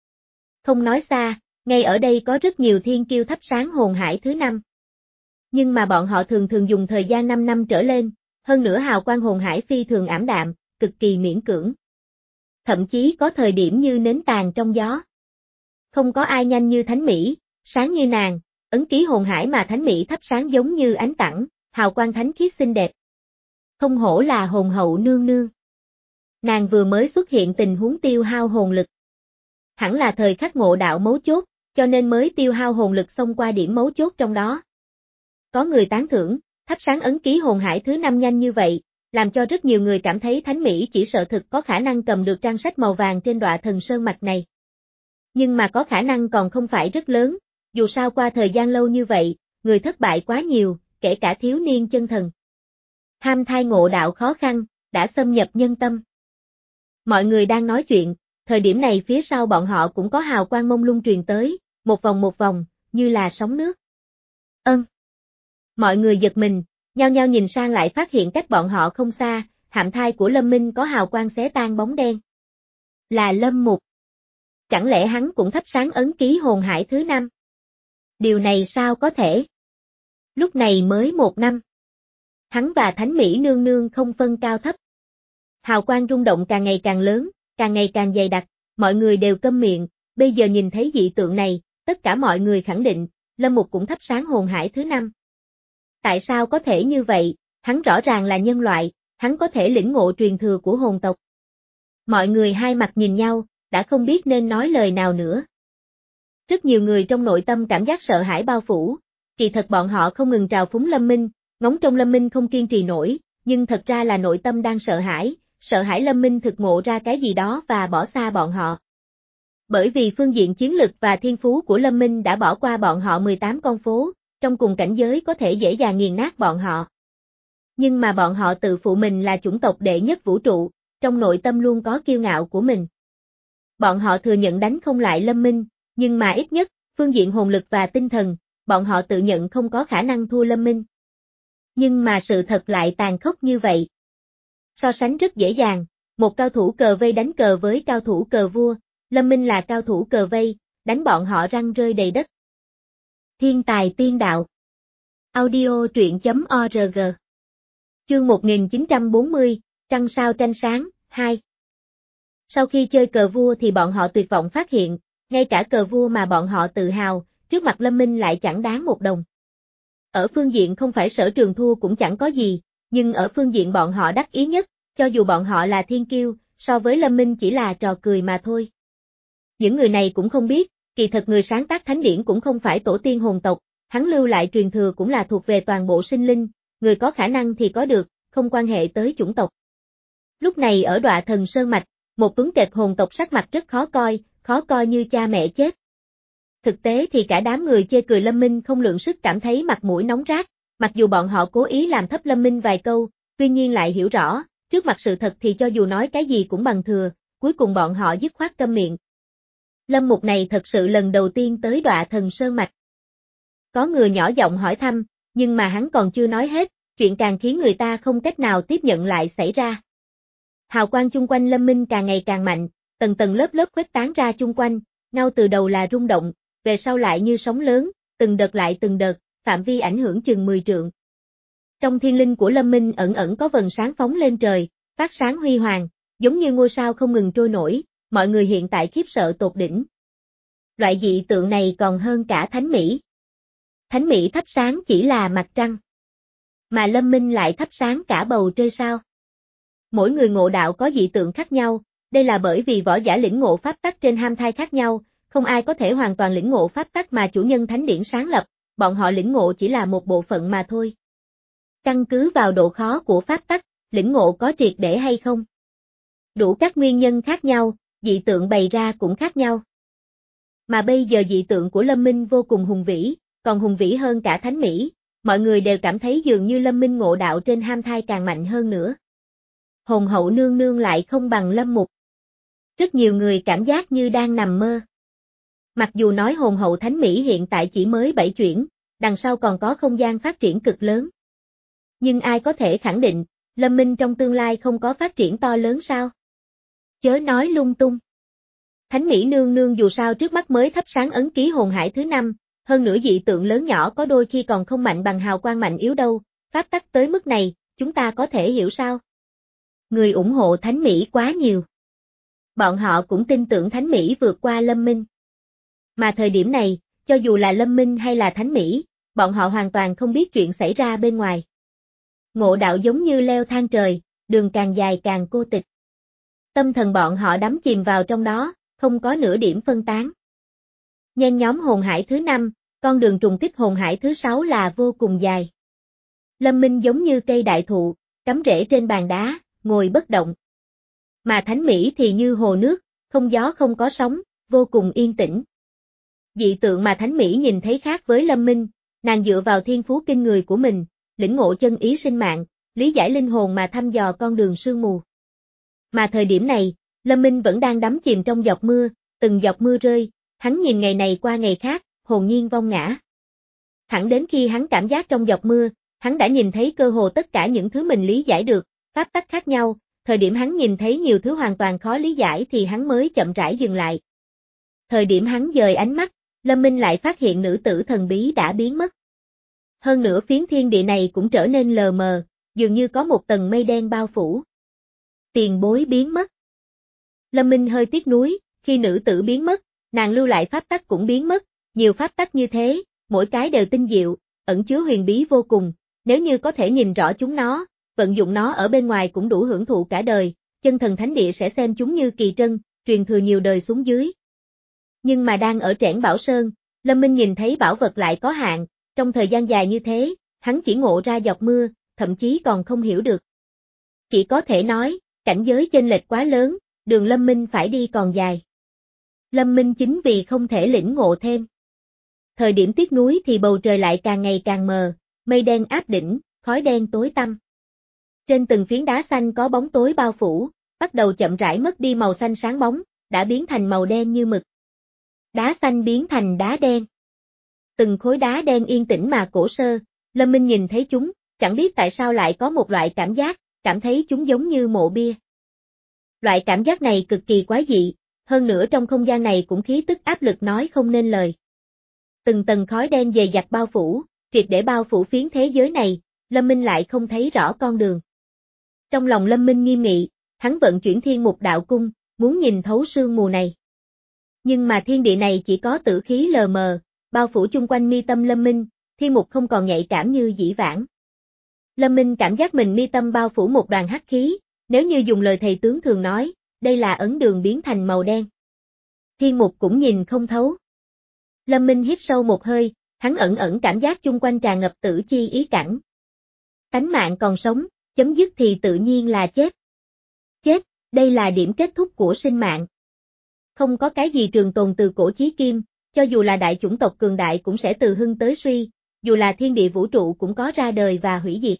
[SPEAKER 1] Không nói xa, ngay ở đây có rất nhiều thiên kiêu thắp sáng hồn hải thứ năm. Nhưng mà bọn họ thường thường dùng thời gian năm năm trở lên, hơn nữa hào quang hồn hải phi thường ảm đạm, cực kỳ miễn cưỡng. Thậm chí có thời điểm như nến tàn trong gió. Không có ai nhanh như Thánh Mỹ, sáng như nàng, ấn ký hồn hải mà Thánh Mỹ thắp sáng giống như ánh tẳng, hào quang thánh khiết xinh đẹp. Không hổ là hồn hậu nương nương. Nàng vừa mới xuất hiện tình huống tiêu hao hồn lực. Hẳn là thời khắc ngộ đạo mấu chốt, cho nên mới tiêu hao hồn lực xông qua điểm mấu chốt trong đó. Có người tán thưởng, thắp sáng ấn ký hồn hải thứ năm nhanh như vậy, làm cho rất nhiều người cảm thấy Thánh Mỹ chỉ sợ thực có khả năng cầm được trang sách màu vàng trên Đọa Thần Sơn Mạch này. Nhưng mà có khả năng còn không phải rất lớn, dù sao qua thời gian lâu như vậy, người thất bại quá nhiều, kể cả thiếu niên chân thần. Ham thai ngộ đạo khó khăn, đã xâm nhập nhân tâm. Mọi người đang nói chuyện, thời điểm này phía sau bọn họ cũng có hào quang mông lung truyền tới, một vòng một vòng, như là sóng nước. Ân. Mọi người giật mình, nhao nhao nhìn sang lại phát hiện cách bọn họ không xa, hạm thai của Lâm Minh có hào quang xé tan bóng đen. Là Lâm Mục. Chẳng lẽ hắn cũng thắp sáng ấn ký hồn hải thứ năm? Điều này sao có thể? Lúc này mới một năm. Hắn và Thánh Mỹ nương nương không phân cao thấp. Hào quang rung động càng ngày càng lớn, càng ngày càng dày đặc, mọi người đều câm miệng, bây giờ nhìn thấy dị tượng này, tất cả mọi người khẳng định, Lâm Mục cũng thắp sáng hồn hải thứ năm. Tại sao có thể như vậy, hắn rõ ràng là nhân loại, hắn có thể lĩnh ngộ truyền thừa của hồn tộc. Mọi người hai mặt nhìn nhau, đã không biết nên nói lời nào nữa. Rất nhiều người trong nội tâm cảm giác sợ hãi bao phủ, kỳ thật bọn họ không ngừng trào phúng Lâm Minh, ngóng trông Lâm Minh không kiên trì nổi, nhưng thật ra là nội tâm đang sợ hãi, sợ hãi Lâm Minh thực ngộ ra cái gì đó và bỏ xa bọn họ. Bởi vì phương diện chiến lực và thiên phú của Lâm Minh đã bỏ qua bọn họ mười tám con phố, trong cùng cảnh giới có thể dễ dàng nghiền nát bọn họ. Nhưng mà bọn họ tự phụ mình là chủng tộc đệ nhất vũ trụ, trong nội tâm luôn có kiêu ngạo của mình. Bọn họ thừa nhận đánh không lại Lâm Minh, nhưng mà ít nhất, phương diện hồn lực và tinh thần, bọn họ tự nhận không có khả năng thua Lâm Minh. Nhưng mà sự thật lại tàn khốc như vậy. So sánh rất dễ dàng, một cao thủ cờ vây đánh cờ với cao thủ cờ vua, Lâm Minh là cao thủ cờ vây, đánh bọn họ răng rơi đầy đất. Thiên tài tiên đạo. Audio truyện chấm org. Chương một nghìn chín trăm bốn mươi, Trăng sao tranh sáng, hai. Sau khi chơi cờ vua thì bọn họ tuyệt vọng phát hiện, ngay cả cờ vua mà bọn họ tự hào, trước mặt Lâm Minh lại chẳng đáng một đồng. Ở phương diện không phải sở trường thua cũng chẳng có gì, nhưng ở phương diện bọn họ đắc ý nhất, cho dù bọn họ là thiên kiêu, so với Lâm Minh chỉ là trò cười mà thôi. Những người này cũng không biết, kỳ thật người sáng tác thánh điển cũng không phải tổ tiên hồn tộc, hắn lưu lại truyền thừa cũng là thuộc về toàn bộ sinh linh, người có khả năng thì có được, không quan hệ tới chủng tộc. Lúc này ở Đọa Thần Sơn Mạch, một tuấn kệch hồn tộc sắc mặt rất khó coi, khó coi như cha mẹ chết. Thực tế thì cả đám người chê cười Lâm Minh không lượng sức cảm thấy mặt mũi nóng rát, mặc dù bọn họ cố ý làm thấp Lâm Minh vài câu, tuy nhiên lại hiểu rõ, trước mặt sự thật thì cho dù nói cái gì cũng bằng thừa, cuối cùng bọn họ dứt khoát câm miệng. Lâm Mục này thật sự lần đầu tiên tới Đọa Thần Sơn Mạch. Có người nhỏ giọng hỏi thăm, nhưng mà hắn còn chưa nói hết, chuyện càng khiến người ta không cách nào tiếp nhận lại xảy ra. Hào quang chung quanh Lâm Minh càng ngày càng mạnh, tầng tầng lớp lớp khuếch tán ra chung quanh, ngay từ đầu là rung động, về sau lại như sóng lớn, từng đợt lại từng đợt, phạm vi ảnh hưởng chừng mười trượng. Trong thiên linh của Lâm Minh ẩn ẩn có vầng sáng phóng lên trời, phát sáng huy hoàng, giống như ngôi sao không ngừng trôi nổi, mọi người hiện tại khiếp sợ tột đỉnh. Loại dị tượng này còn hơn cả Thánh Mỹ. Thánh Mỹ thắp sáng chỉ là mặt trăng, mà Lâm Minh lại thắp sáng cả bầu trời sao. Mỗi người ngộ đạo có dị tượng khác nhau, đây là bởi vì võ giả lĩnh ngộ pháp tắc trên ham thai khác nhau, không ai có thể hoàn toàn lĩnh ngộ pháp tắc mà chủ nhân thánh điển sáng lập, bọn họ lĩnh ngộ chỉ là một bộ phận mà thôi. Căn cứ vào độ khó của pháp tắc, lĩnh ngộ có triệt để hay không? Đủ các nguyên nhân khác nhau, dị tượng bày ra cũng khác nhau. Mà bây giờ dị tượng của Lâm Minh vô cùng hùng vĩ, còn hùng vĩ hơn cả Thánh Mỹ, mọi người đều cảm thấy dường như Lâm Minh ngộ đạo trên ham thai càng mạnh hơn nữa. Hồn hậu nương nương lại không bằng Lâm Mục. Rất nhiều người cảm giác như đang nằm mơ. Mặc dù nói hồn hậu Thánh Mỹ hiện tại chỉ mới bảy chuyển, đằng sau còn có không gian phát triển cực lớn. Nhưng ai có thể khẳng định, Lâm Minh trong tương lai không có phát triển to lớn sao? Chớ nói lung tung. Thánh Mỹ nương nương dù sao trước mắt mới thắp sáng ấn ký hồn hải thứ năm, hơn nữa dị tượng lớn nhỏ có đôi khi còn không mạnh bằng hào quang mạnh yếu đâu, pháp tắc tới mức này, chúng ta có thể hiểu sao? Người ủng hộ Thánh Mỹ quá nhiều. Bọn họ cũng tin tưởng Thánh Mỹ vượt qua Lâm Minh. Mà thời điểm này, cho dù là Lâm Minh hay là Thánh Mỹ, bọn họ hoàn toàn không biết chuyện xảy ra bên ngoài. Ngộ đạo giống như leo thang trời, đường càng dài càng cô tịch. Tâm thần bọn họ đắm chìm vào trong đó, không có nửa điểm phân tán. Nhen nhóm hồn hải thứ năm, con đường trùng kích hồn hải thứ sáu là vô cùng dài. Lâm Minh giống như cây đại thụ, cắm rễ trên bàn đá, ngồi bất động. Mà Thánh Mỹ thì như hồ nước, không gió không có sóng, vô cùng yên tĩnh. Dị tượng mà Thánh Mỹ nhìn thấy khác với Lâm Minh, nàng dựa vào thiên phú kinh người của mình, lĩnh ngộ chân ý sinh mạng, lý giải linh hồn mà thăm dò con đường sương mù. Mà thời điểm này, Lâm Minh vẫn đang đắm chìm trong giọt mưa, từng giọt mưa rơi, hắn nhìn ngày này qua ngày khác, hồn nhiên vong ngã. Hẳn đến khi hắn cảm giác trong giọt mưa, hắn đã nhìn thấy cơ hồ tất cả những thứ mình lý giải được, pháp tắc khác nhau, thời điểm hắn nhìn thấy nhiều thứ hoàn toàn khó lý giải thì hắn mới chậm rãi dừng lại. Thời điểm hắn dời ánh mắt, Lâm Minh lại phát hiện nữ tử thần bí đã biến mất. Hơn nữa phiến thiên địa này cũng trở nên lờ mờ, dường như có một tầng mây đen bao phủ. Tiền bối biến mất. Lâm Minh hơi tiếc nuối, khi nữ tử biến mất, nàng lưu lại pháp tắc cũng biến mất, nhiều pháp tắc như thế, mỗi cái đều tinh diệu, ẩn chứa huyền bí vô cùng, nếu như có thể nhìn rõ chúng nó, vận dụng nó ở bên ngoài cũng đủ hưởng thụ cả đời, chân thần thánh địa sẽ xem chúng như kỳ trân, truyền thừa nhiều đời xuống dưới. Nhưng mà đang ở Trẻn Bảo Sơn, Lâm Minh nhìn thấy bảo vật lại có hạn, trong thời gian dài như thế, hắn chỉ ngộ ra giọt mưa, thậm chí còn không hiểu được. Chỉ có thể nói, cảnh giới chênh lệch quá lớn, đường Lâm Minh phải đi còn dài. Lâm Minh chính vì không thể lĩnh ngộ thêm. Thời điểm tiếc núi thì bầu trời lại càng ngày càng mờ, mây đen áp đỉnh, khói đen tối tăm. Trên từng phiến đá xanh có bóng tối bao phủ, bắt đầu chậm rãi mất đi màu xanh sáng bóng, đã biến thành màu đen như mực. Đá xanh biến thành đá đen. Từng khối đá đen yên tĩnh mà cổ sơ, Lâm Minh nhìn thấy chúng, chẳng biết tại sao lại có một loại cảm giác, cảm thấy chúng giống như mộ bia. Loại cảm giác này cực kỳ quái dị, hơn nữa trong không gian này cũng khí tức áp lực nói không nên lời. Từng tầng khói đen dày dặt bao phủ, triệt để bao phủ phiến thế giới này, Lâm Minh lại không thấy rõ con đường. Trong lòng Lâm Minh nghiêm nghị, hắn vận chuyển thiên mục đạo cung, muốn nhìn thấu sương mù này. Nhưng mà thiên địa này chỉ có tử khí lờ mờ, bao phủ chung quanh mi tâm Lâm Minh, thiên mục không còn nhạy cảm như dĩ vãng. Lâm Minh cảm giác mình mi tâm bao phủ một đoàn hắc khí, nếu như dùng lời thầy tướng thường nói, đây là ấn đường biến thành màu đen. Thiên mục cũng nhìn không thấu. Lâm Minh hít sâu một hơi, hắn ẩn ẩn cảm giác chung quanh tràn ngập tử chi ý cảnh. Tánh mạng còn sống, chấm dứt thì tự nhiên là chết. Chết, đây là điểm kết thúc của sinh mạng. Không có cái gì trường tồn từ cổ chí kim, cho dù là đại chủng tộc cường đại cũng sẽ từ hưng tới suy, dù là thiên địa vũ trụ cũng có ra đời và hủy diệt.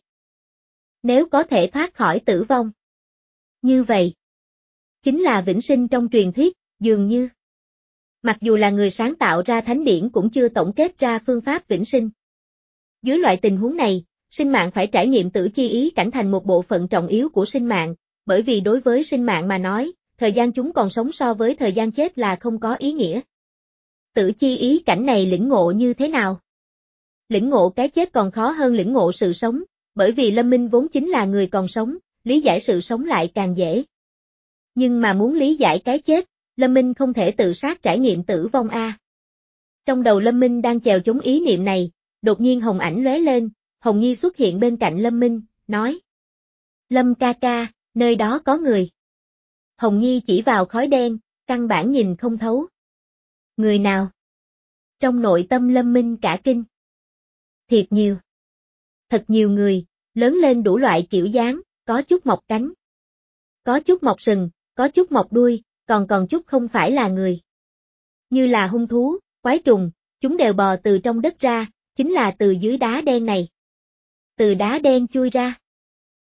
[SPEAKER 1] Nếu có thể thoát khỏi tử vong. Như vậy, chính là vĩnh sinh trong truyền thuyết, dường như. Mặc dù là người sáng tạo ra thánh điển cũng chưa tổng kết ra phương pháp vĩnh sinh. Dưới loại tình huống này, sinh mạng phải trải nghiệm tử chi ý cảnh thành một bộ phận trọng yếu của sinh mạng, bởi vì đối với sinh mạng mà nói, thời gian chúng còn sống so với thời gian chết là không có ý nghĩa. Tử chi ý cảnh này lĩnh ngộ như thế nào? Lĩnh ngộ cái chết còn khó hơn lĩnh ngộ sự sống, bởi vì Lâm Minh vốn chính là người còn sống, lý giải sự sống lại càng dễ. Nhưng mà muốn lý giải cái chết, Lâm Minh không thể tự sát trải nghiệm tử vong a. Trong đầu Lâm Minh đang chèo chống ý niệm này, đột nhiên hồng ảnh lóe lên, Hồng Nhi xuất hiện bên cạnh Lâm Minh, nói: Lâm ca ca, nơi đó có người. Hồng Nhi chỉ vào khói đen, căn bản nhìn không thấu. Người nào? Trong nội tâm Lâm Minh cả kinh. Thiệt nhiều. Thật nhiều người, lớn lên đủ loại kiểu dáng, có chút mọc cánh. Có chút mọc sừng, có chút mọc đuôi, còn còn chút không phải là người. Như là hung thú, quái trùng, chúng đều bò từ trong đất ra, chính là từ dưới đá đen này. Từ đá đen chui ra.